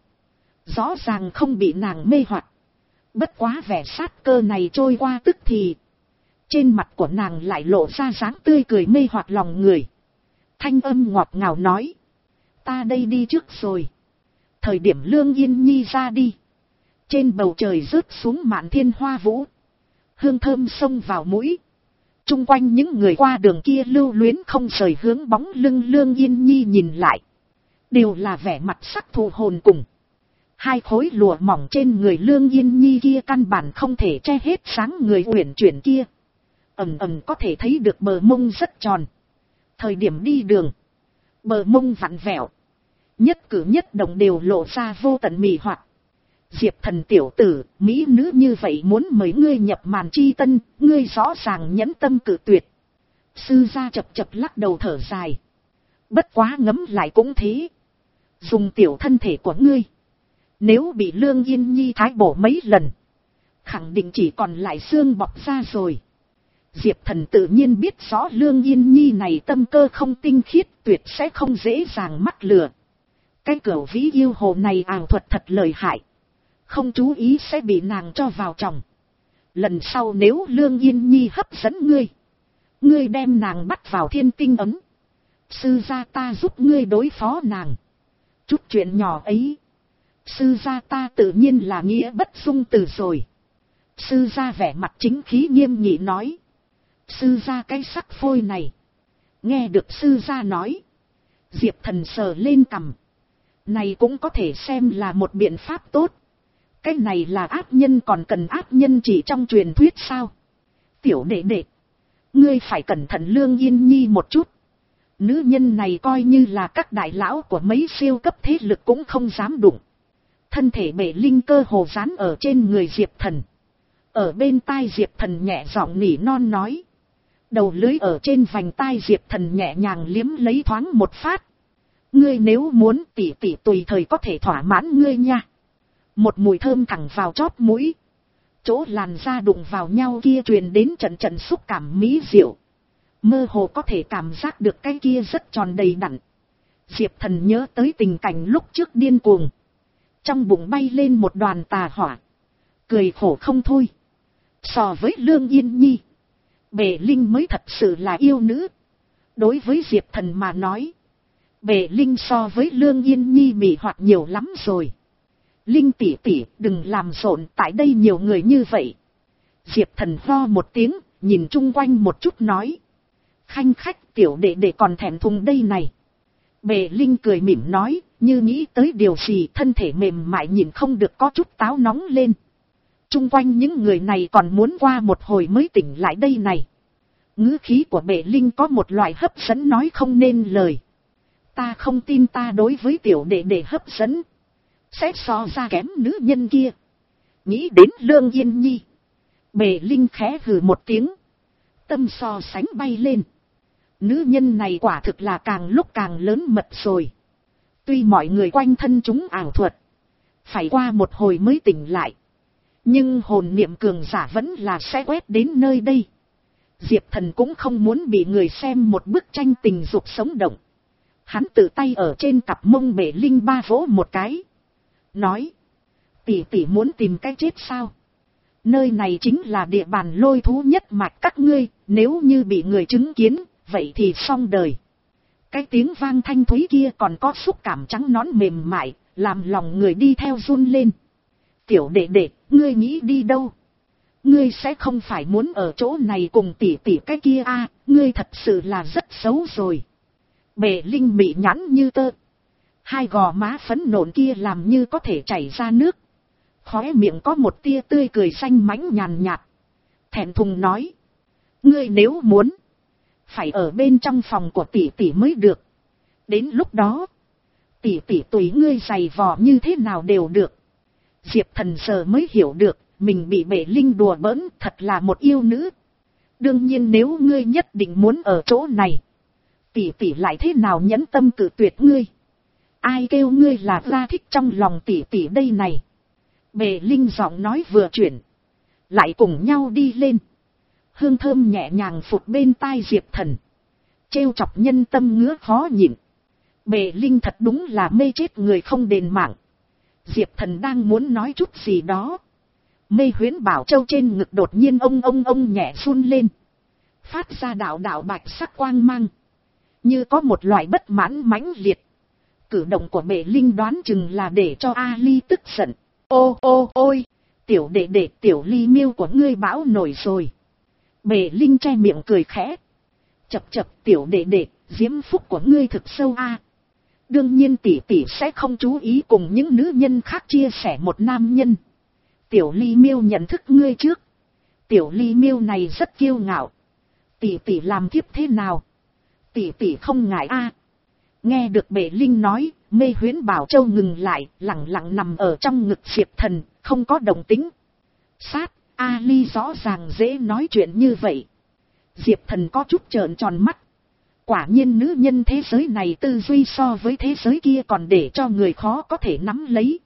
rõ ràng không bị nàng mê hoặc. Bất quá vẻ sát cơ này trôi qua tức thì, trên mặt của nàng lại lộ ra dáng tươi cười mê hoặc lòng người. Thanh âm ngọt ngào nói, ta đây đi trước rồi. Thời điểm Lương Yên Nhi ra đi, trên bầu trời rớt xuống mạn thiên hoa vũ, hương thơm xông vào mũi. Trung quanh những người qua đường kia lưu luyến không rời hướng bóng lưng Lương Yên Nhi nhìn lại, đều là vẻ mặt sắc thù hồn cùng. Hai khối lụa mỏng trên người Lương Yên Nhi kia căn bản không thể che hết sáng người uyển chuyển kia, ầm ầm có thể thấy được bờ mông rất tròn. Thời điểm đi đường, bờ mông vặn vẹo, nhất cử nhất động đều lộ ra vô tận mị hoặc. Diệp Thần tiểu tử, mỹ nữ như vậy muốn mời ngươi nhập màn chi tân, ngươi rõ ràng nhẫn tâm cự tuyệt. Sư gia chập chập lắc đầu thở dài. Bất quá ngấm lại cũng thế. Dùng tiểu thân thể của ngươi, nếu bị Lương Yên Nhi thái bổ mấy lần, khẳng định chỉ còn lại xương bọc ra rồi. Diệp Thần tự nhiên biết rõ Lương Yên Nhi này tâm cơ không tinh khiết, tuyệt sẽ không dễ dàng mắc lừa. Cái cửu vĩ yêu hồ này ảo thuật thật lợi hại, không chú ý sẽ bị nàng cho vào chồng. Lần sau nếu Lương Yên Nhi hấp dẫn ngươi, ngươi đem nàng bắt vào thiên tinh ấm, sư gia ta giúp ngươi đối phó nàng. Chút chuyện nhỏ ấy, sư gia ta tự nhiên là nghĩa bất dung từ rồi. Sư gia vẻ mặt chính khí nghiêm nghị nói. Sư gia cái sắc phôi này. Nghe được sư gia nói, Diệp Thần sờ lên cằm. Này cũng có thể xem là một biện pháp tốt. Cái này là ác nhân còn cần ác nhân chỉ trong truyền thuyết sao? Tiểu đệ đệ, ngươi phải cẩn thận Lương Yên Nhi một chút. Nữ nhân này coi như là các đại lão của mấy siêu cấp thế lực cũng không dám đụng. Thân thể bệ linh cơ hồ dán ở trên người Diệp Thần. Ở bên tai Diệp Thần nhẹ giọng nỉ non nói. Đầu lưới ở trên vành tai Diệp Thần nhẹ nhàng liếm lấy thoáng một phát. Ngươi nếu muốn tỉ tỉ tùy thời có thể thỏa mãn ngươi nha. Một mùi thơm thẳng vào chóp mũi. Chỗ làn da đụng vào nhau kia truyền đến trận trận xúc cảm mỹ diệu. Mơ hồ có thể cảm giác được cái kia rất tròn đầy đặn. Diệp Thần nhớ tới tình cảnh lúc trước điên cuồng. Trong bụng bay lên một đoàn tà hỏa. Cười khổ không thôi. So với Lương Yên Nhi, Bệ Linh mới thật sự là yêu nữ. Đối với Diệp Thần mà nói, Bệ Linh so với Lương Yên Nhi mị hoặc nhiều lắm rồi. Linh tỷ tỷ, đừng làm rộn, tại đây nhiều người như vậy. Diệp Thần ho một tiếng, nhìn chung quanh một chút nói. Khanh khách, tiểu đệ đệ còn thèm thùng đây này. Bệ Linh cười mỉm nói, như nghĩ tới điều gì, thân thể mềm mại nhìn không được có chút táo nóng lên. Chung quanh những người này còn muốn qua một hồi mới tỉnh lại đây này. Ngữ khí của Bệ Linh có một loại hấp dẫn nói không nên lời. Ta không tin ta đối với tiểu đệ đệ hấp dẫn sẽ so ra kém nữ nhân kia. Nghĩ đến Lương Yên Nhi, Bệ Linh khẽ hừ một tiếng. Tâm so sánh bay lên. Nữ nhân này quả thực là càng lúc càng lớn mật rồi. Tuy mọi người quanh thân chúng ảo thuật, phải qua một hồi mới tỉnh lại, nhưng hồn niệm cường giả vẫn là sẽ quét đến nơi đây. Diệp Thần cũng không muốn bị người xem một bức tranh tình dục sống động. Hắn tự tay ở trên cặp mông Bệ Linh ba vỗ một cái. Nói, tỷ tỷ muốn tìm cái chết sao? Nơi này chính là địa bàn lôi thú nhất mạch các ngươi, nếu như bị người chứng kiến, vậy thì xong đời. Cái tiếng vang thanh thúy kia còn có xúc cảm trắng nõn mềm mại, làm lòng người đi theo run lên. Tiểu đệ đệ, ngươi nghĩ đi đâu? Ngươi sẽ không phải muốn ở chỗ này cùng tỷ tỷ cái kia à, ngươi thật sự là rất xấu rồi. Bệ Linh mị nhãn như tơ. Hai gò má phấn nộn kia làm như có thể chảy ra nước. Khóe miệng có một tia tươi cười xanh mánh nhàn nhạt. Thẹn thùng nói. Ngươi nếu muốn, phải ở bên trong phòng của tỷ tỷ mới được. Đến lúc đó, tỷ tỷ tùy ngươi giày vò như thế nào đều được. Diệp Thần giờ mới hiểu được, mình bị Bệ Linh đùa bỡn, thật là một yêu nữ. Đương nhiên nếu ngươi nhất định muốn ở chỗ này, tỷ tỷ lại thế nào nhẫn tâm cự tuyệt ngươi. Ai kêu ngươi là ra thích trong lòng tỷ tỷ đây này. Bệ Linh giọng nói vừa chuyển, lại cùng nhau đi lên. Hương thơm nhẹ nhàng phụt bên tai Diệp Thần, trêu chọc nhân tâm ngứa khó nhịn. Bệ Linh thật đúng là mê chết người không đền mạng. Diệp Thần đang muốn nói chút gì đó, Mê Huyễn Bảo Châu trên ngực đột nhiên ông ông ông nhẹ run lên, phát ra đạo đạo bạch sắc quang mang, như có một loại bất mãn mãnh liệt. Cử động của Bệ Linh đoán chừng là để cho A Ly tức giận. Ô ô ôi, tiểu đệ đệ, tiểu Ly miêu của ngươi bão nổi rồi. Bệ Linh che miệng cười khẽ. Chập chập, tiểu đệ đệ, diễm phúc của ngươi thực sâu a. Đương nhiên tỷ tỷ sẽ không chú ý cùng những nữ nhân khác chia sẻ một nam nhân. Tiểu Ly miêu nhận thức ngươi trước. Tiểu Ly miêu này rất kiêu ngạo. Tỷ tỷ làm thiếp thế nào? Tỷ tỷ không ngại a. Nghe được Bệ Linh nói, Mê Huyễn Bảo Châu ngừng lại, lặng lặng nằm ở trong ngực Diệp Thần, không có động tĩnh. Sát, A Ly rõ ràng dễ nói chuyện như vậy. Diệp Thần có chút trợn tròn mắt. Quả nhiên nữ nhân thế giới này tư duy so với thế giới kia còn để cho người khó có thể nắm lấy.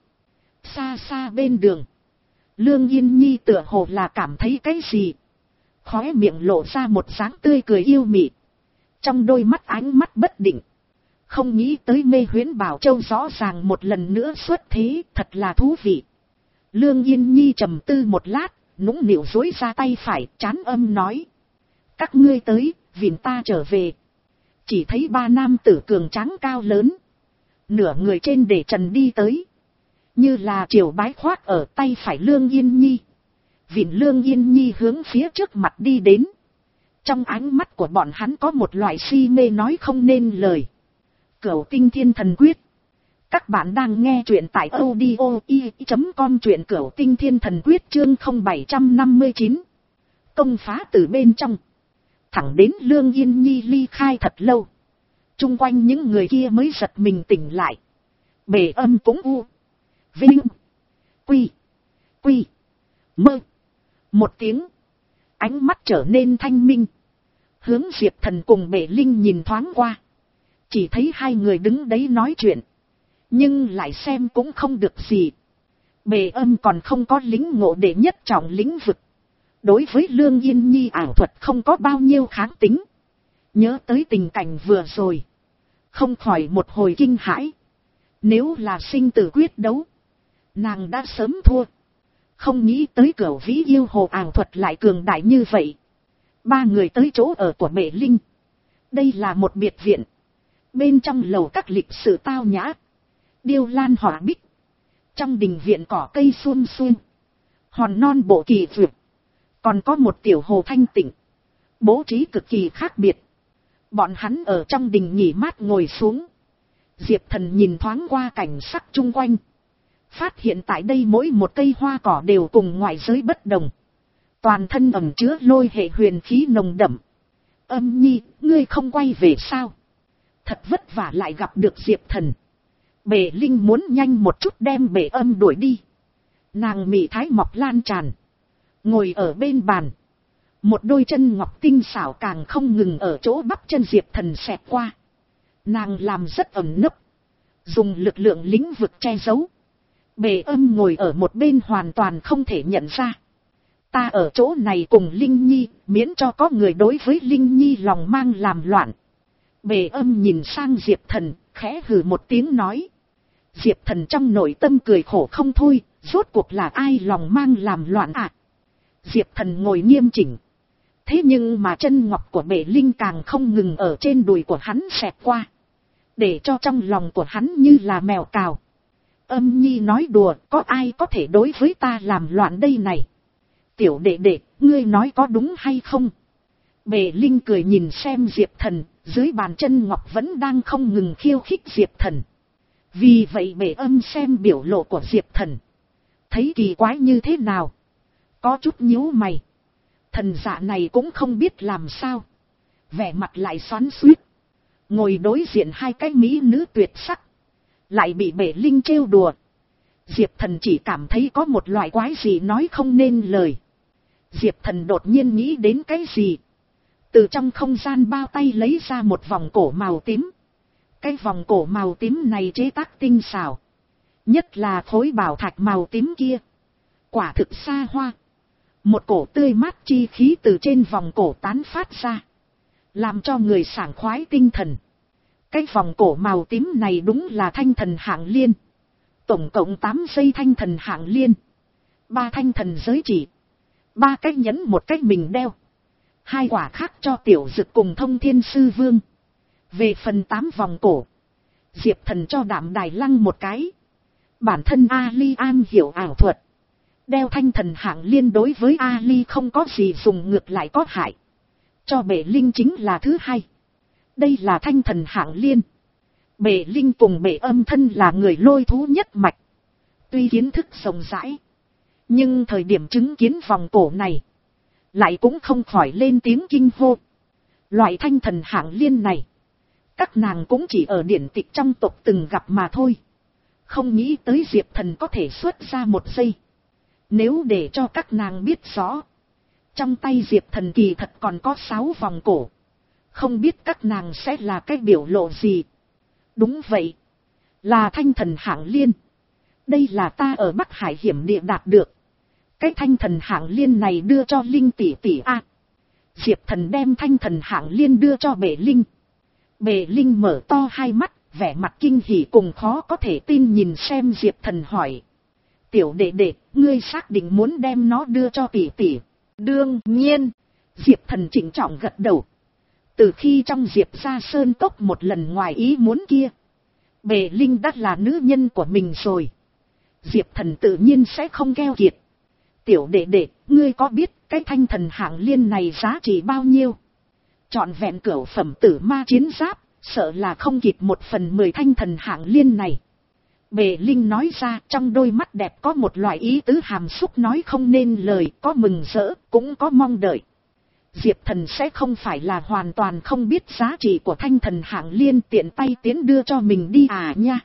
Xa xa bên đường, Lương Yên Nhi tựa hồ là cảm thấy cái gì. Khóe miệng lộ ra một dáng tươi cười yêu mị. Trong đôi mắt ánh mắt bất định. Không nghĩ tới Mê Huyễn Bảo Châu rõ ràng một lần nữa xuất thế, thật là thú vị. Lương Yên Nhi trầm tư một lát, nũng nịu duỗi ra tay phải, chán âm nói. Các ngươi tới, vịn ta trở về. Chỉ thấy ba nam tử cường tráng cao lớn, Nửa người trên để trần đi tới. Như là triều bái khoác ở tay phải Lương Yên Nhi. Vịn Lương Yên Nhi hướng phía trước mặt đi đến. Trong ánh mắt của bọn hắn có một loại si mê nói không nên lời. Cửu Tinh Thiên Thần Quyết. Các bạn đang nghe truyện tại audio i chấm com, truyện Cửu Tinh Thiên Thần Quyết chương không bảy năm chín. Công phá từ bên trong. Thẳng đến Lương Yên Nhi ly khai thật lâu. Trung quanh những người kia mới giật mình tỉnh lại. Bề âm cũng u. Vinh. Quy. Quy. Mơ. Một tiếng. Ánh mắt trở nên thanh minh. Hướng Diệp Thần cùng Bệ Linh nhìn thoáng qua. Chỉ thấy hai người đứng đấy nói chuyện. Nhưng lại xem cũng không được gì. Bề âm còn không có lính ngộ đệ nhất trọng lĩnh vực. Đối với Lương Yên Nhi ảo thuật không có bao nhiêu kháng tính. Nhớ tới tình cảnh vừa rồi. Không khỏi một hồi kinh hãi. Nếu là sinh tử quyết đấu. Nàng đã sớm thua. Không nghĩ tới Cửu Vĩ yêu hồ ảo thuật lại cường đại như vậy. Ba người tới chỗ ở của Bệ Linh. Đây là một biệt viện. Bên trong lầu các lịch sự tao nhã. Điêu lan họa bích. Trong đình viện cỏ cây suôn xuân. Hòn non bộ kỳ vượt. Còn có một tiểu hồ thanh tịnh. Bố trí cực kỳ khác biệt. Bọn hắn ở trong đình nghỉ mát ngồi xuống. Diệp Thần nhìn thoáng qua cảnh sắc chung quanh. Phát hiện tại đây mỗi một cây hoa cỏ đều cùng ngoại giới bất đồng. Toàn thân ẩm chứa lôi hệ huyền khí nồng đậm. Âm Nhi, ngươi không quay về sao? Thật vất vả lại gặp được Diệp Thần. Bệ Linh muốn nhanh một chút đem Bệ Âm đuổi đi. Nàng mị thái mọc lan tràn. Ngồi ở bên bàn. Một đôi chân ngọc tinh xảo càng không ngừng ở chỗ bắp chân Diệp Thần xẹt qua. Nàng làm rất ẩn nấp. Dùng lực lượng lĩnh vực che giấu. Bệ Âm ngồi ở một bên hoàn toàn không thể nhận ra. Ta ở chỗ này cùng Linh Nhi, miễn cho có người đối với Linh Nhi lòng mang làm loạn. Bệ Âm nhìn sang Diệp Thần, khẽ hừ một tiếng nói. Diệp Thần trong nội tâm cười khổ không thôi, rốt cuộc là ai lòng mang làm loạn ạ? À? Diệp Thần ngồi nghiêm chỉnh. Thế nhưng mà chân ngọc của Bệ Linh càng không ngừng ở trên đùi của hắn xẹt qua. Để cho trong lòng của hắn như là mèo cào. Âm Nhi nói đùa, có ai có thể đối với ta làm loạn đây này? Tiểu đệ đệ, ngươi nói có đúng hay không? Bệ Linh cười nhìn xem Diệp Thần, dưới bàn chân ngọc vẫn đang không ngừng khiêu khích Diệp Thần. Vì vậy Bệ Âm xem biểu lộ của Diệp Thần. Thấy kỳ quái như thế nào? Có chút nhíu mày. Thần dạ này cũng không biết làm sao. Vẻ mặt lại xoắn xuýt. Ngồi đối diện hai cái mỹ nữ tuyệt sắc. Lại bị Bệ Linh trêu đùa. Diệp Thần chỉ cảm thấy có một loại quái gì nói không nên lời. Diệp Thần đột nhiên nghĩ đến cái gì. Từ trong không gian bao tay lấy ra một vòng cổ màu tím. Cái vòng cổ màu tím này chế tác tinh xảo. Nhất là khối bảo thạch màu tím kia. Quả thực xa hoa. Một cổ tươi mát chi khí từ trên vòng cổ tán phát ra. Làm cho người sảng khoái tinh thần. Cái vòng cổ màu tím này đúng là thanh thần hạng liên. Tổng cộng tám dây thanh thần hạng liên. Ba thanh thần giới chỉ. Ba cái nhẫn một cái mình đeo. Hai quả khác cho Tiểu Dực cùng Thông Thiên Sư Vương. Về phần tám vòng cổ. Diệp Thần cho Đạm Đài Lăng một cái. Bản thân Ali am hiểu ảo thuật. Đeo thanh thần hạng liên đối với Ali không có gì dùng, ngược lại có hại. Cho Bệ Linh chính là thứ hai. Đây là thanh thần hạng liên. Bệ Linh cùng Bệ Âm thân là người lôi thú nhất mạch. Tuy kiến thức rộng rãi. Nhưng thời điểm chứng kiến vòng cổ này. Lại cũng không khỏi lên tiếng kinh hô. Loại thanh thần hạng liên này. Các nàng cũng chỉ ở điển tịch trong tộc từng gặp mà thôi. Không nghĩ tới Diệp Thần có thể xuất ra một giây. Nếu để cho các nàng biết rõ. Trong tay Diệp Thần kỳ thật còn có sáu vòng cổ. Không biết các nàng sẽ là cái biểu lộ gì. Đúng vậy. Là thanh thần hạng liên. Đây là ta ở Bắc Hải hiểm địa đạt được. Cái thanh thần hạng liên này đưa cho Linh tỷ tỷ a. Diệp Thần đem thanh thần hạng liên đưa cho Bệ Linh. Bệ Linh mở to hai mắt, vẻ mặt kinh hỉ cùng khó có thể tin nhìn xem Diệp Thần hỏi. Tiểu đệ đệ, ngươi xác định muốn đem nó đưa cho tỷ tỷ? Đương nhiên. Diệp Thần chỉnh trọng gật đầu. Từ khi trong Diệp ra sơn cốc một lần ngoài ý muốn kia. Bệ Linh đã là nữ nhân của mình rồi. Diệp Thần tự nhiên sẽ không keo kiệt. Tiểu đệ đệ, ngươi có biết cái thanh thần hạng liên này giá trị bao nhiêu? Trọn vẹn cửu phẩm tử ma chiến giáp, sợ là không kịp một phần mười thanh thần hạng liên này. Bệ Linh nói ra, trong đôi mắt đẹp có một loại ý tứ hàm xúc nói không nên lời, có mừng rỡ, cũng có mong đợi. Diệp Thần sẽ không phải là hoàn toàn không biết giá trị của thanh thần hạng liên tiện tay tiến đưa cho mình đi à nha.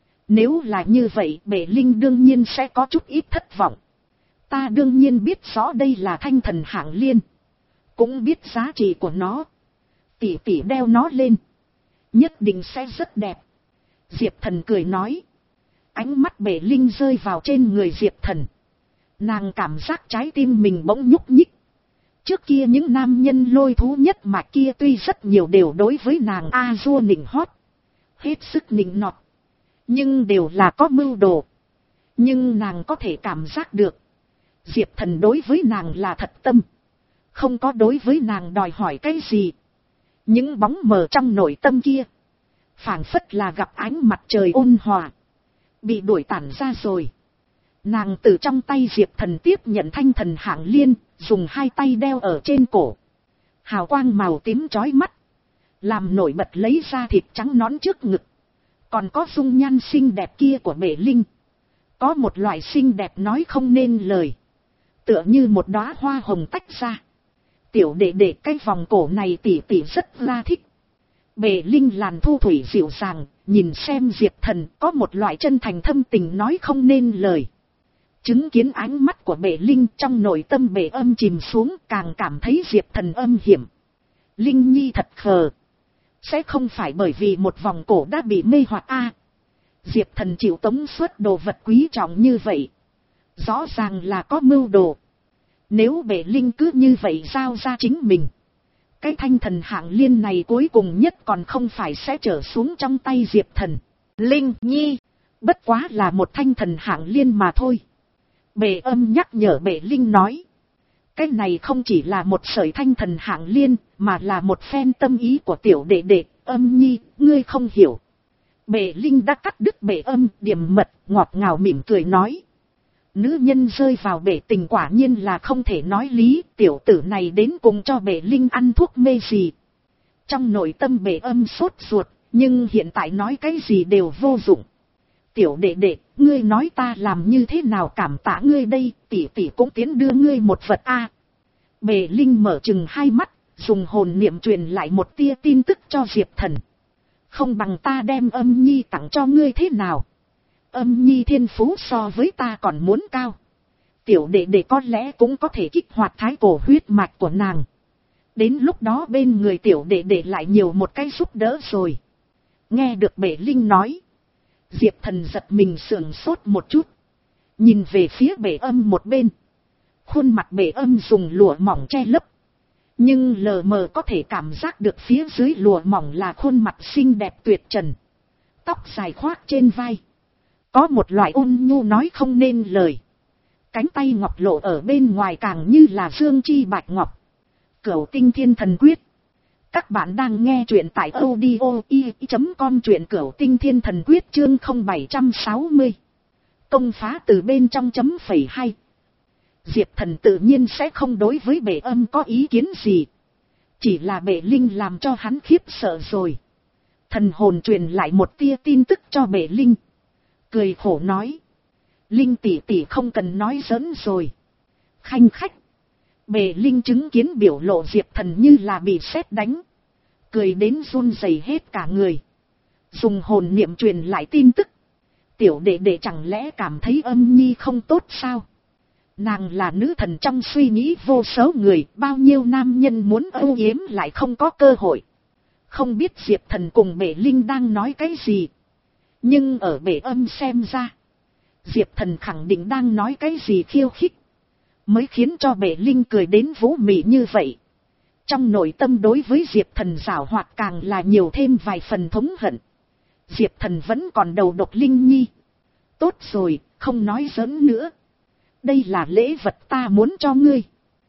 Nếu là như vậy, Bệ Linh đương nhiên sẽ có chút ít thất vọng. Ta đương nhiên biết rõ đây là thanh thần hạng liên, cũng biết giá trị của nó. Tỷ tỷ đeo nó lên, nhất định sẽ rất đẹp. Diệp Thần cười nói. Ánh mắt Bệ Linh rơi vào trên người Diệp Thần. Nàng cảm giác trái tim mình bỗng nhúc nhích. Trước kia những nam nhân lôi thú nhất mà kia tuy rất nhiều đều đối với nàng a dua nịnh hót, hết sức nịnh nọt, nhưng đều là có mưu đồ. Nhưng nàng có thể cảm giác được, Diệp Thần đối với nàng là thật tâm, không có đối với nàng đòi hỏi cái gì. Những bóng mờ trong nội tâm kia, phảng phất là gặp ánh mặt trời ôn hòa, bị đuổi tản ra rồi. Nàng từ trong tay Diệp Thần tiếp nhận thanh thần hạng liên, dùng hai tay đeo ở trên cổ. Hào quang màu tím chói mắt, làm nổi bật lấy da thịt trắng nõn trước ngực. Còn có dung nhan xinh đẹp kia của Bệ Linh. Có một loại xinh đẹp nói không nên lời, tựa như một đóa hoa hồng tách ra. Tiểu đệ đệ, cái vòng cổ này tỷ tỷ rất là thích. Bệ Linh làn thu thủy dịu dàng, nhìn xem Diệp Thần có một loại chân thành thâm tình nói không nên lời. Chứng kiến ánh mắt của Bệ Linh, trong nội tâm Bệ Âm chìm xuống, càng cảm thấy Diệp Thần âm hiểm. Linh Nhi thật khờ, sẽ không phải bởi vì một vòng cổ đã bị mê hoặc a? Diệp Thần chịu tống suất đồ vật quý trọng như vậy, rõ ràng là có mưu đồ. Nếu Bệ Linh cứ như vậy giao ra chính mình, cái thanh thần hạng liên này cuối cùng nhất còn không phải sẽ trở xuống trong tay Diệp Thần. Linh Nhi, bất quá là một thanh thần hạng liên mà thôi. Bệ Âm nhắc nhở Bệ Linh nói. Cái này không chỉ là một sợi thanh thần hạng liên, mà là một phen tâm ý của tiểu đệ đệ. Âm Nhi, ngươi không hiểu. Bệ Linh đã cắt đứt Bệ Âm, điềm mật, ngọt ngào mỉm cười nói. Nữ nhân rơi vào bể tình quả nhiên là không thể nói lý, tiểu tử này đến cùng cho Bệ Linh ăn thuốc mê gì. Trong nội tâm Bệ Âm sốt ruột, nhưng hiện tại nói cái gì đều vô dụng. Tiểu đệ đệ, ngươi nói ta làm như thế nào cảm tạ ngươi đây, tỷ tỷ cũng tiến đưa ngươi một vật a. Bệ Linh mở chừng hai mắt, dùng hồn niệm truyền lại một tia tin tức cho Diệp Thần. Không bằng ta đem Âm Nhi tặng cho ngươi thế nào? Âm Nhi thiên phú so với ta còn muốn cao. Tiểu đệ đệ có lẽ cũng có thể kích hoạt thái cổ huyết mạch của nàng. Đến lúc đó bên người tiểu đệ đệ lại nhiều một cái giúp đỡ rồi. Nghe được Bệ Linh nói, Diệp Thần giật mình sườn sốt một chút, nhìn về phía Bệ Âm một bên. Khuôn mặt Bệ Âm dùng lụa mỏng che lấp, nhưng lờ mờ có thể cảm giác được phía dưới lụa mỏng là khuôn mặt xinh đẹp tuyệt trần, tóc dài khoác trên vai, có một loại ôn nhu nói không nên lời. Cánh tay ngọc lộ ở bên ngoài càng như là dương chi bạch ngọc. Cửu Tinh Thiên Thần Quyết. Các bạn đang nghe truyện tại audio i chấm com, truyện Cửu Tinh Thiên Thần Quyết chương không bảy sáu mươi. Công phá từ bên trong chấm phẩy hai. Diệp Thần tự nhiên sẽ không đối với Bệ Âm có ý kiến gì. Chỉ là Bệ Linh làm cho hắn khiếp sợ rồi. Thần hồn truyền lại một tia tin tức cho Bệ Linh. Cười khổ nói. Linh tỷ tỷ không cần nói giỡn rồi. Khanh khách. Bệ Linh chứng kiến biểu lộ Diệp Thần như là bị sét đánh. Cười đến run rẩy hết cả người. Dùng hồn niệm truyền lại tin tức. Tiểu đệ đệ chẳng lẽ cảm thấy Âm Nhi không tốt sao? Nàng là nữ thần trong suy nghĩ vô số người, bao nhiêu nam nhân muốn âu yếm lại không có cơ hội. Không biết Diệp Thần cùng Bệ Linh đang nói cái gì. Nhưng ở Bệ Âm xem ra, Diệp Thần khẳng định đang nói cái gì khiêu khích, mới khiến cho Bệ Linh cười đến vũ mị như vậy. Trong nội tâm đối với Diệp Thần giảo hoạt càng là nhiều thêm vài phần thống hận. Diệp Thần vẫn còn đầu độc Linh Nhi. Tốt rồi, không nói giỡn nữa. Đây là lễ vật ta muốn cho ngươi.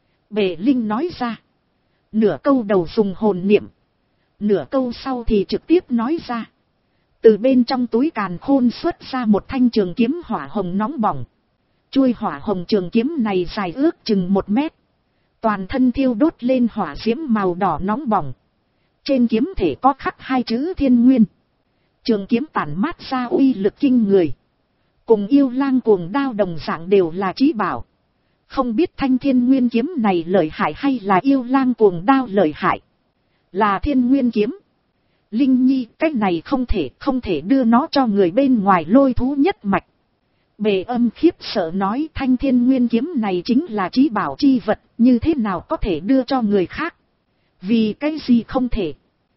Bệ Linh nói ra. Nửa câu đầu dùng hồn niệm, nửa câu sau thì trực tiếp nói ra. Từ bên trong túi càn khôn xuất ra một thanh trường kiếm hỏa hồng nóng bỏng. Chuôi hỏa hồng trường kiếm này dài ước chừng một mét. Toàn thân thiêu đốt lên hỏa diễm màu đỏ nóng bỏng. Trên kiếm thể có khắc hai chữ Thiên Nguyên. Trường kiếm tản mát ra uy lực kinh người. Cùng Yêu Lang Cuồng Đao đồng dạng đều là chí bảo. Không biết thanh Thiên Nguyên kiếm này lợi hại hay là Yêu Lang Cuồng Đao lợi hại. Là Thiên Nguyên kiếm. Linh Nhi, cách này không thể, không thể đưa nó cho người bên ngoài Lôi Thú nhất mạch. Bề Âm khiếp sợ nói thanh Thiên Nguyên kiếm này chính là chí bảo chi vật, như thế nào có thể đưa cho người khác. Vì cái gì không thể.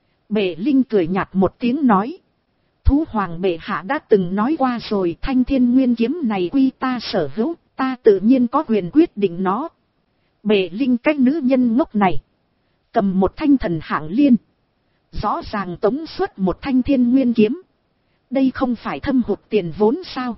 Bệ Linh cười nhạt một tiếng nói. Thú Hoàng bệ hạ đã từng nói qua rồi, thanh Thiên Nguyên kiếm này quy ta sở hữu, ta tự nhiên có quyền quyết định nó. Bệ Linh cái nữ nhân ngốc này. Cầm một thanh thần hạng liên. Rõ ràng tống xuất một thanh Thiên Nguyên kiếm. Đây không phải thâm hụt tiền vốn sao.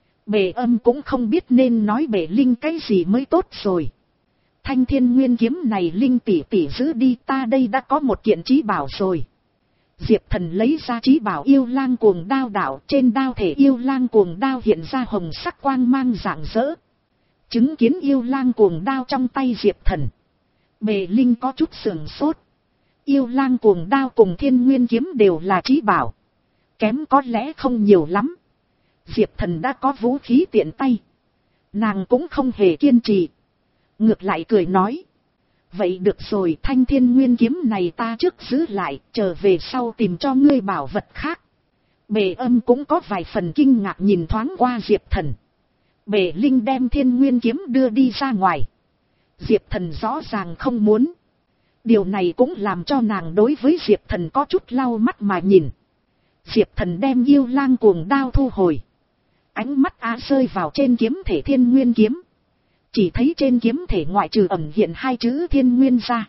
Bệ Âm cũng không biết nên nói bệ Linh cái gì mới tốt rồi. Thanh Thiên Nguyên kiếm này Linh tỷ tỷ giữ đi, ta đây đã có một kiện chí bảo rồi. Diệp Thần lấy ra chí bảo Yêu Lang Cuồng Đao đạo, trên đao thể Yêu Lang Cuồng Đao hiện ra hồng sắc quang mang rạng rỡ. Chứng kiến Yêu Lang Cuồng Đao trong tay Diệp Thần, bệ Linh có chút sườn sốt. Yêu Lang Cuồng Đao cùng Thiên Nguyên kiếm đều là chí bảo, kém có lẽ không nhiều lắm. Diệp Thần đã có vũ khí tiện tay, nàng cũng không hề kiên trì, ngược lại cười nói. Vậy được rồi, thanh Thiên Nguyên kiếm này ta trước giữ lại, trở về sau tìm cho ngươi bảo vật khác. Bệ Âm cũng có vài phần kinh ngạc nhìn thoáng qua Diệp Thần. Bệ Linh đem Thiên Nguyên kiếm đưa đi ra ngoài. Diệp Thần rõ ràng không muốn. Điều này cũng làm cho nàng đối với Diệp Thần có chút lau mắt mà nhìn. Diệp Thần đem Yêu Lang Cuồng Đao thu hồi. Ánh mắt á rơi vào trên kiếm thể Thiên Nguyên kiếm. Chỉ thấy trên kiếm thể ngoại trừ ẩn hiện hai chữ Thiên Nguyên ra.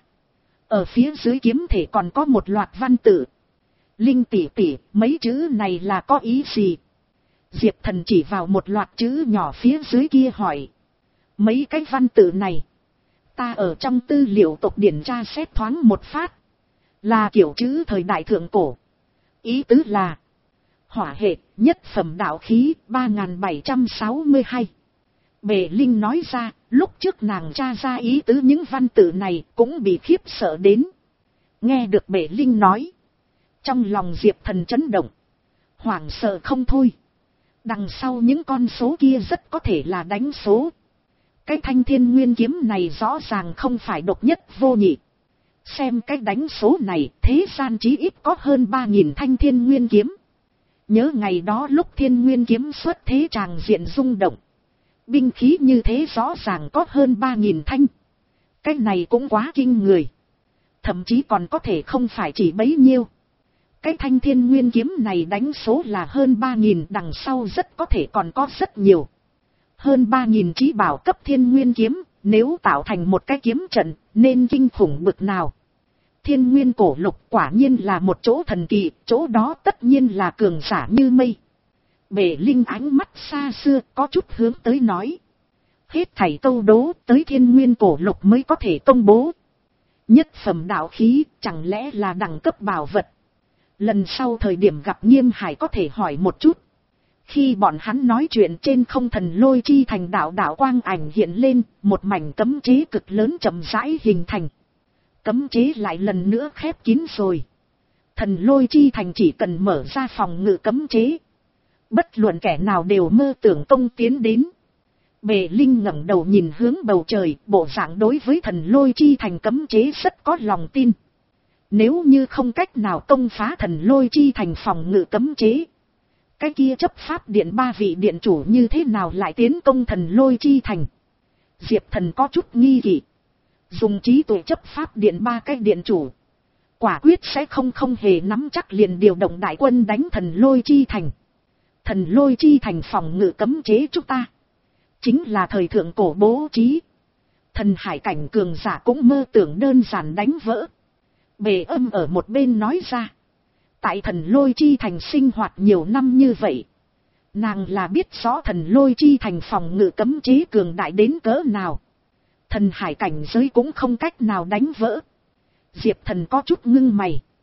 Ở phía dưới kiếm thể còn có một loạt văn tự. Linh tỷ tỷ, mấy chữ này là có ý gì? Diệp Thần chỉ vào một loạt chữ nhỏ phía dưới kia hỏi. Mấy cái văn tự này, ta ở trong tư liệu tộc điển tra xét thoáng một phát. Là kiểu chữ thời đại thượng cổ. Ý tứ là hỏa hệ, nhất phẩm đạo khí, ba nghìn bảy trăm sáu mươi hai. Bệ Linh nói ra, lúc trước nàng tra ra ý tứ những văn tự này cũng bị khiếp sợ đến. Nghe được Bệ Linh nói, trong lòng Diệp Thần chấn động, hoảng sợ không thôi. Đằng sau những con số kia rất có thể là đánh số. Cái thanh Thiên Nguyên kiếm này rõ ràng không phải độc nhất vô nhị. Xem cái đánh số này, thế gian chí ít có hơn ba nghìn thanh Thiên Nguyên kiếm. Nhớ ngày đó lúc Thiên Nguyên kiếm xuất thế tràng diện rung động. Binh khí như thế rõ ràng có hơn ba nghìn thanh. Cái này cũng quá kinh người. Thậm chí còn có thể không phải chỉ bấy nhiêu. Cái thanh Thiên Nguyên kiếm này đánh số là hơn ba nghìn, đằng sau rất có thể còn có rất nhiều. Hơn ba nghìn chí bảo cấp Thiên Nguyên kiếm, nếu tạo thành một cái kiếm trận, nên kinh khủng bực nào. Thiên Nguyên cổ lục quả nhiên là một chỗ thần kỳ, chỗ đó tất nhiên là cường giả như mây. Bệ Linh ánh mắt xa xưa có chút hướng tới nói. Hết thảy câu đố tới Thiên Nguyên cổ lục mới có thể công bố. Nhất phẩm đạo khí chẳng lẽ là đẳng cấp bảo vật. Lần sau thời điểm gặp Nghiêm Hải có thể hỏi một chút. Khi bọn hắn nói chuyện trên không thần lôi chi thành đạo đạo quang ảnh hiện lên, một mảnh cấm chế cực lớn chậm rãi hình thành. Cấm chế lại lần nữa khép kín rồi. Thần lôi chi thành chỉ cần mở ra phòng ngự cấm chế, bất luận kẻ nào đều mơ tưởng công tiến đến. Bệ Linh ngẩng đầu nhìn hướng bầu trời, bộ dạng đối với thần lôi chi thành cấm chế rất có lòng tin. Nếu như không cách nào công phá thần lôi chi thành phòng ngự cấm chế, cái kia chấp pháp điện ba vị điện chủ như thế nào lại tiến công thần lôi chi thành? Diệp Thần có chút nghi kỵ. Dùng trí tuệ chấp pháp điện ba cái điện chủ, quả quyết sẽ không không hề nắm chắc liền điều động đại quân đánh thần lôi chi thành. Thần lôi chi thành phòng ngự cấm chế chúng ta, chính là thời thượng cổ bố trí. Thần hải cảnh cường giả cũng mơ tưởng đơn giản đánh vỡ. Bề Âm ở một bên nói ra. Tại thần lôi chi thành sinh hoạt nhiều năm như vậy, nàng là biết rõ thần lôi chi thành phòng ngự cấm chế cường đại đến cỡ nào. Thần hải cảnh giới cũng không cách nào đánh vỡ. Diệp Thần có chút ngưng mày.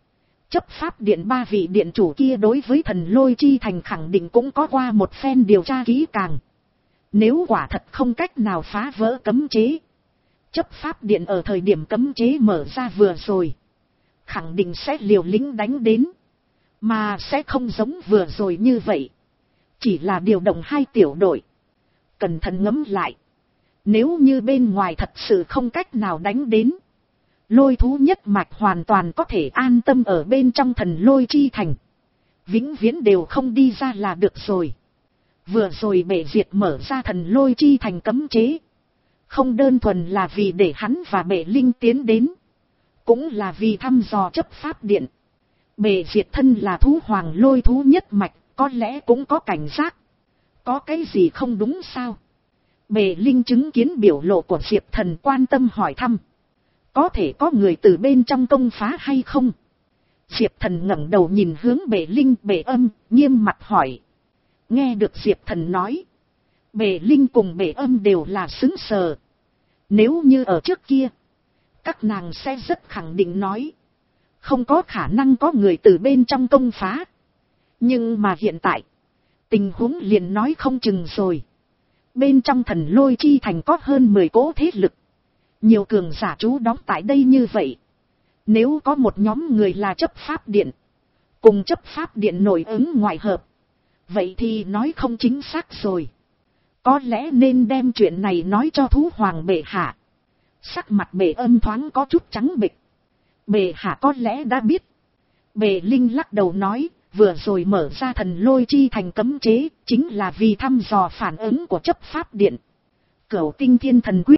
Chấp pháp điện ba vị điện chủ kia đối với thần lôi chi thành khẳng định cũng có qua một phen điều tra kỹ càng. Nếu quả thật không cách nào phá vỡ cấm chế, chấp pháp điện ở thời điểm cấm chế mở ra vừa rồi, khẳng định sẽ liều lĩnh đánh đến, mà sẽ không giống vừa rồi như vậy, chỉ là điều động hai tiểu đội. Cẩn thận ngẫm lại, nếu như bên ngoài thật sự không cách nào đánh đến, lôi thú nhất mạch hoàn toàn có thể an tâm ở bên trong thần lôi chi thành, vĩnh viễn đều không đi ra là được rồi. Vừa rồi bệ diệt mở ra thần lôi chi thành cấm chế, không đơn thuần là vì để hắn và bệ linh tiến đến, cũng là vì thăm dò chấp pháp điện. Bệ diệt thân là thú hoàng lôi thú nhất mạch, có lẽ cũng có cảnh giác. Có cái gì không đúng sao? Bệ linh chứng kiến biểu lộ của Diệp Thần, quan tâm hỏi thăm. Có thể có người từ bên trong công phá hay không? Diệp Thần ngẩng đầu nhìn hướng bệ linh, bệ âm, nghiêm mặt hỏi. Nghe được Diệp Thần nói, bệ linh cùng bệ âm đều là sững sờ. Nếu như ở trước kia, các nàng sẽ rất khẳng định nói, không có khả năng có người từ bên trong công phá. Nhưng mà hiện tại, tình huống liền nói không chừng rồi. Bên trong thần lôi chi thành có hơn mười cỗ thế lực, nhiều cường giả trú đóng tại đây như vậy. Nếu có một nhóm người là chấp pháp điện, cùng chấp pháp điện nội ứng ngoại hợp, vậy thì nói không chính xác rồi. Có lẽ nên đem chuyện này nói cho thú hoàng bệ hạ. Sắc mặt bệ âm thoáng có chút trắng bệch. Bệ hạ có lẽ đã biết. Bệ linh lắc đầu nói, vừa rồi mở ra thần lôi chi thành cấm chế, chính là vì thăm dò phản ứng của chấp pháp điện. Cửu tinh thiên thần quyết.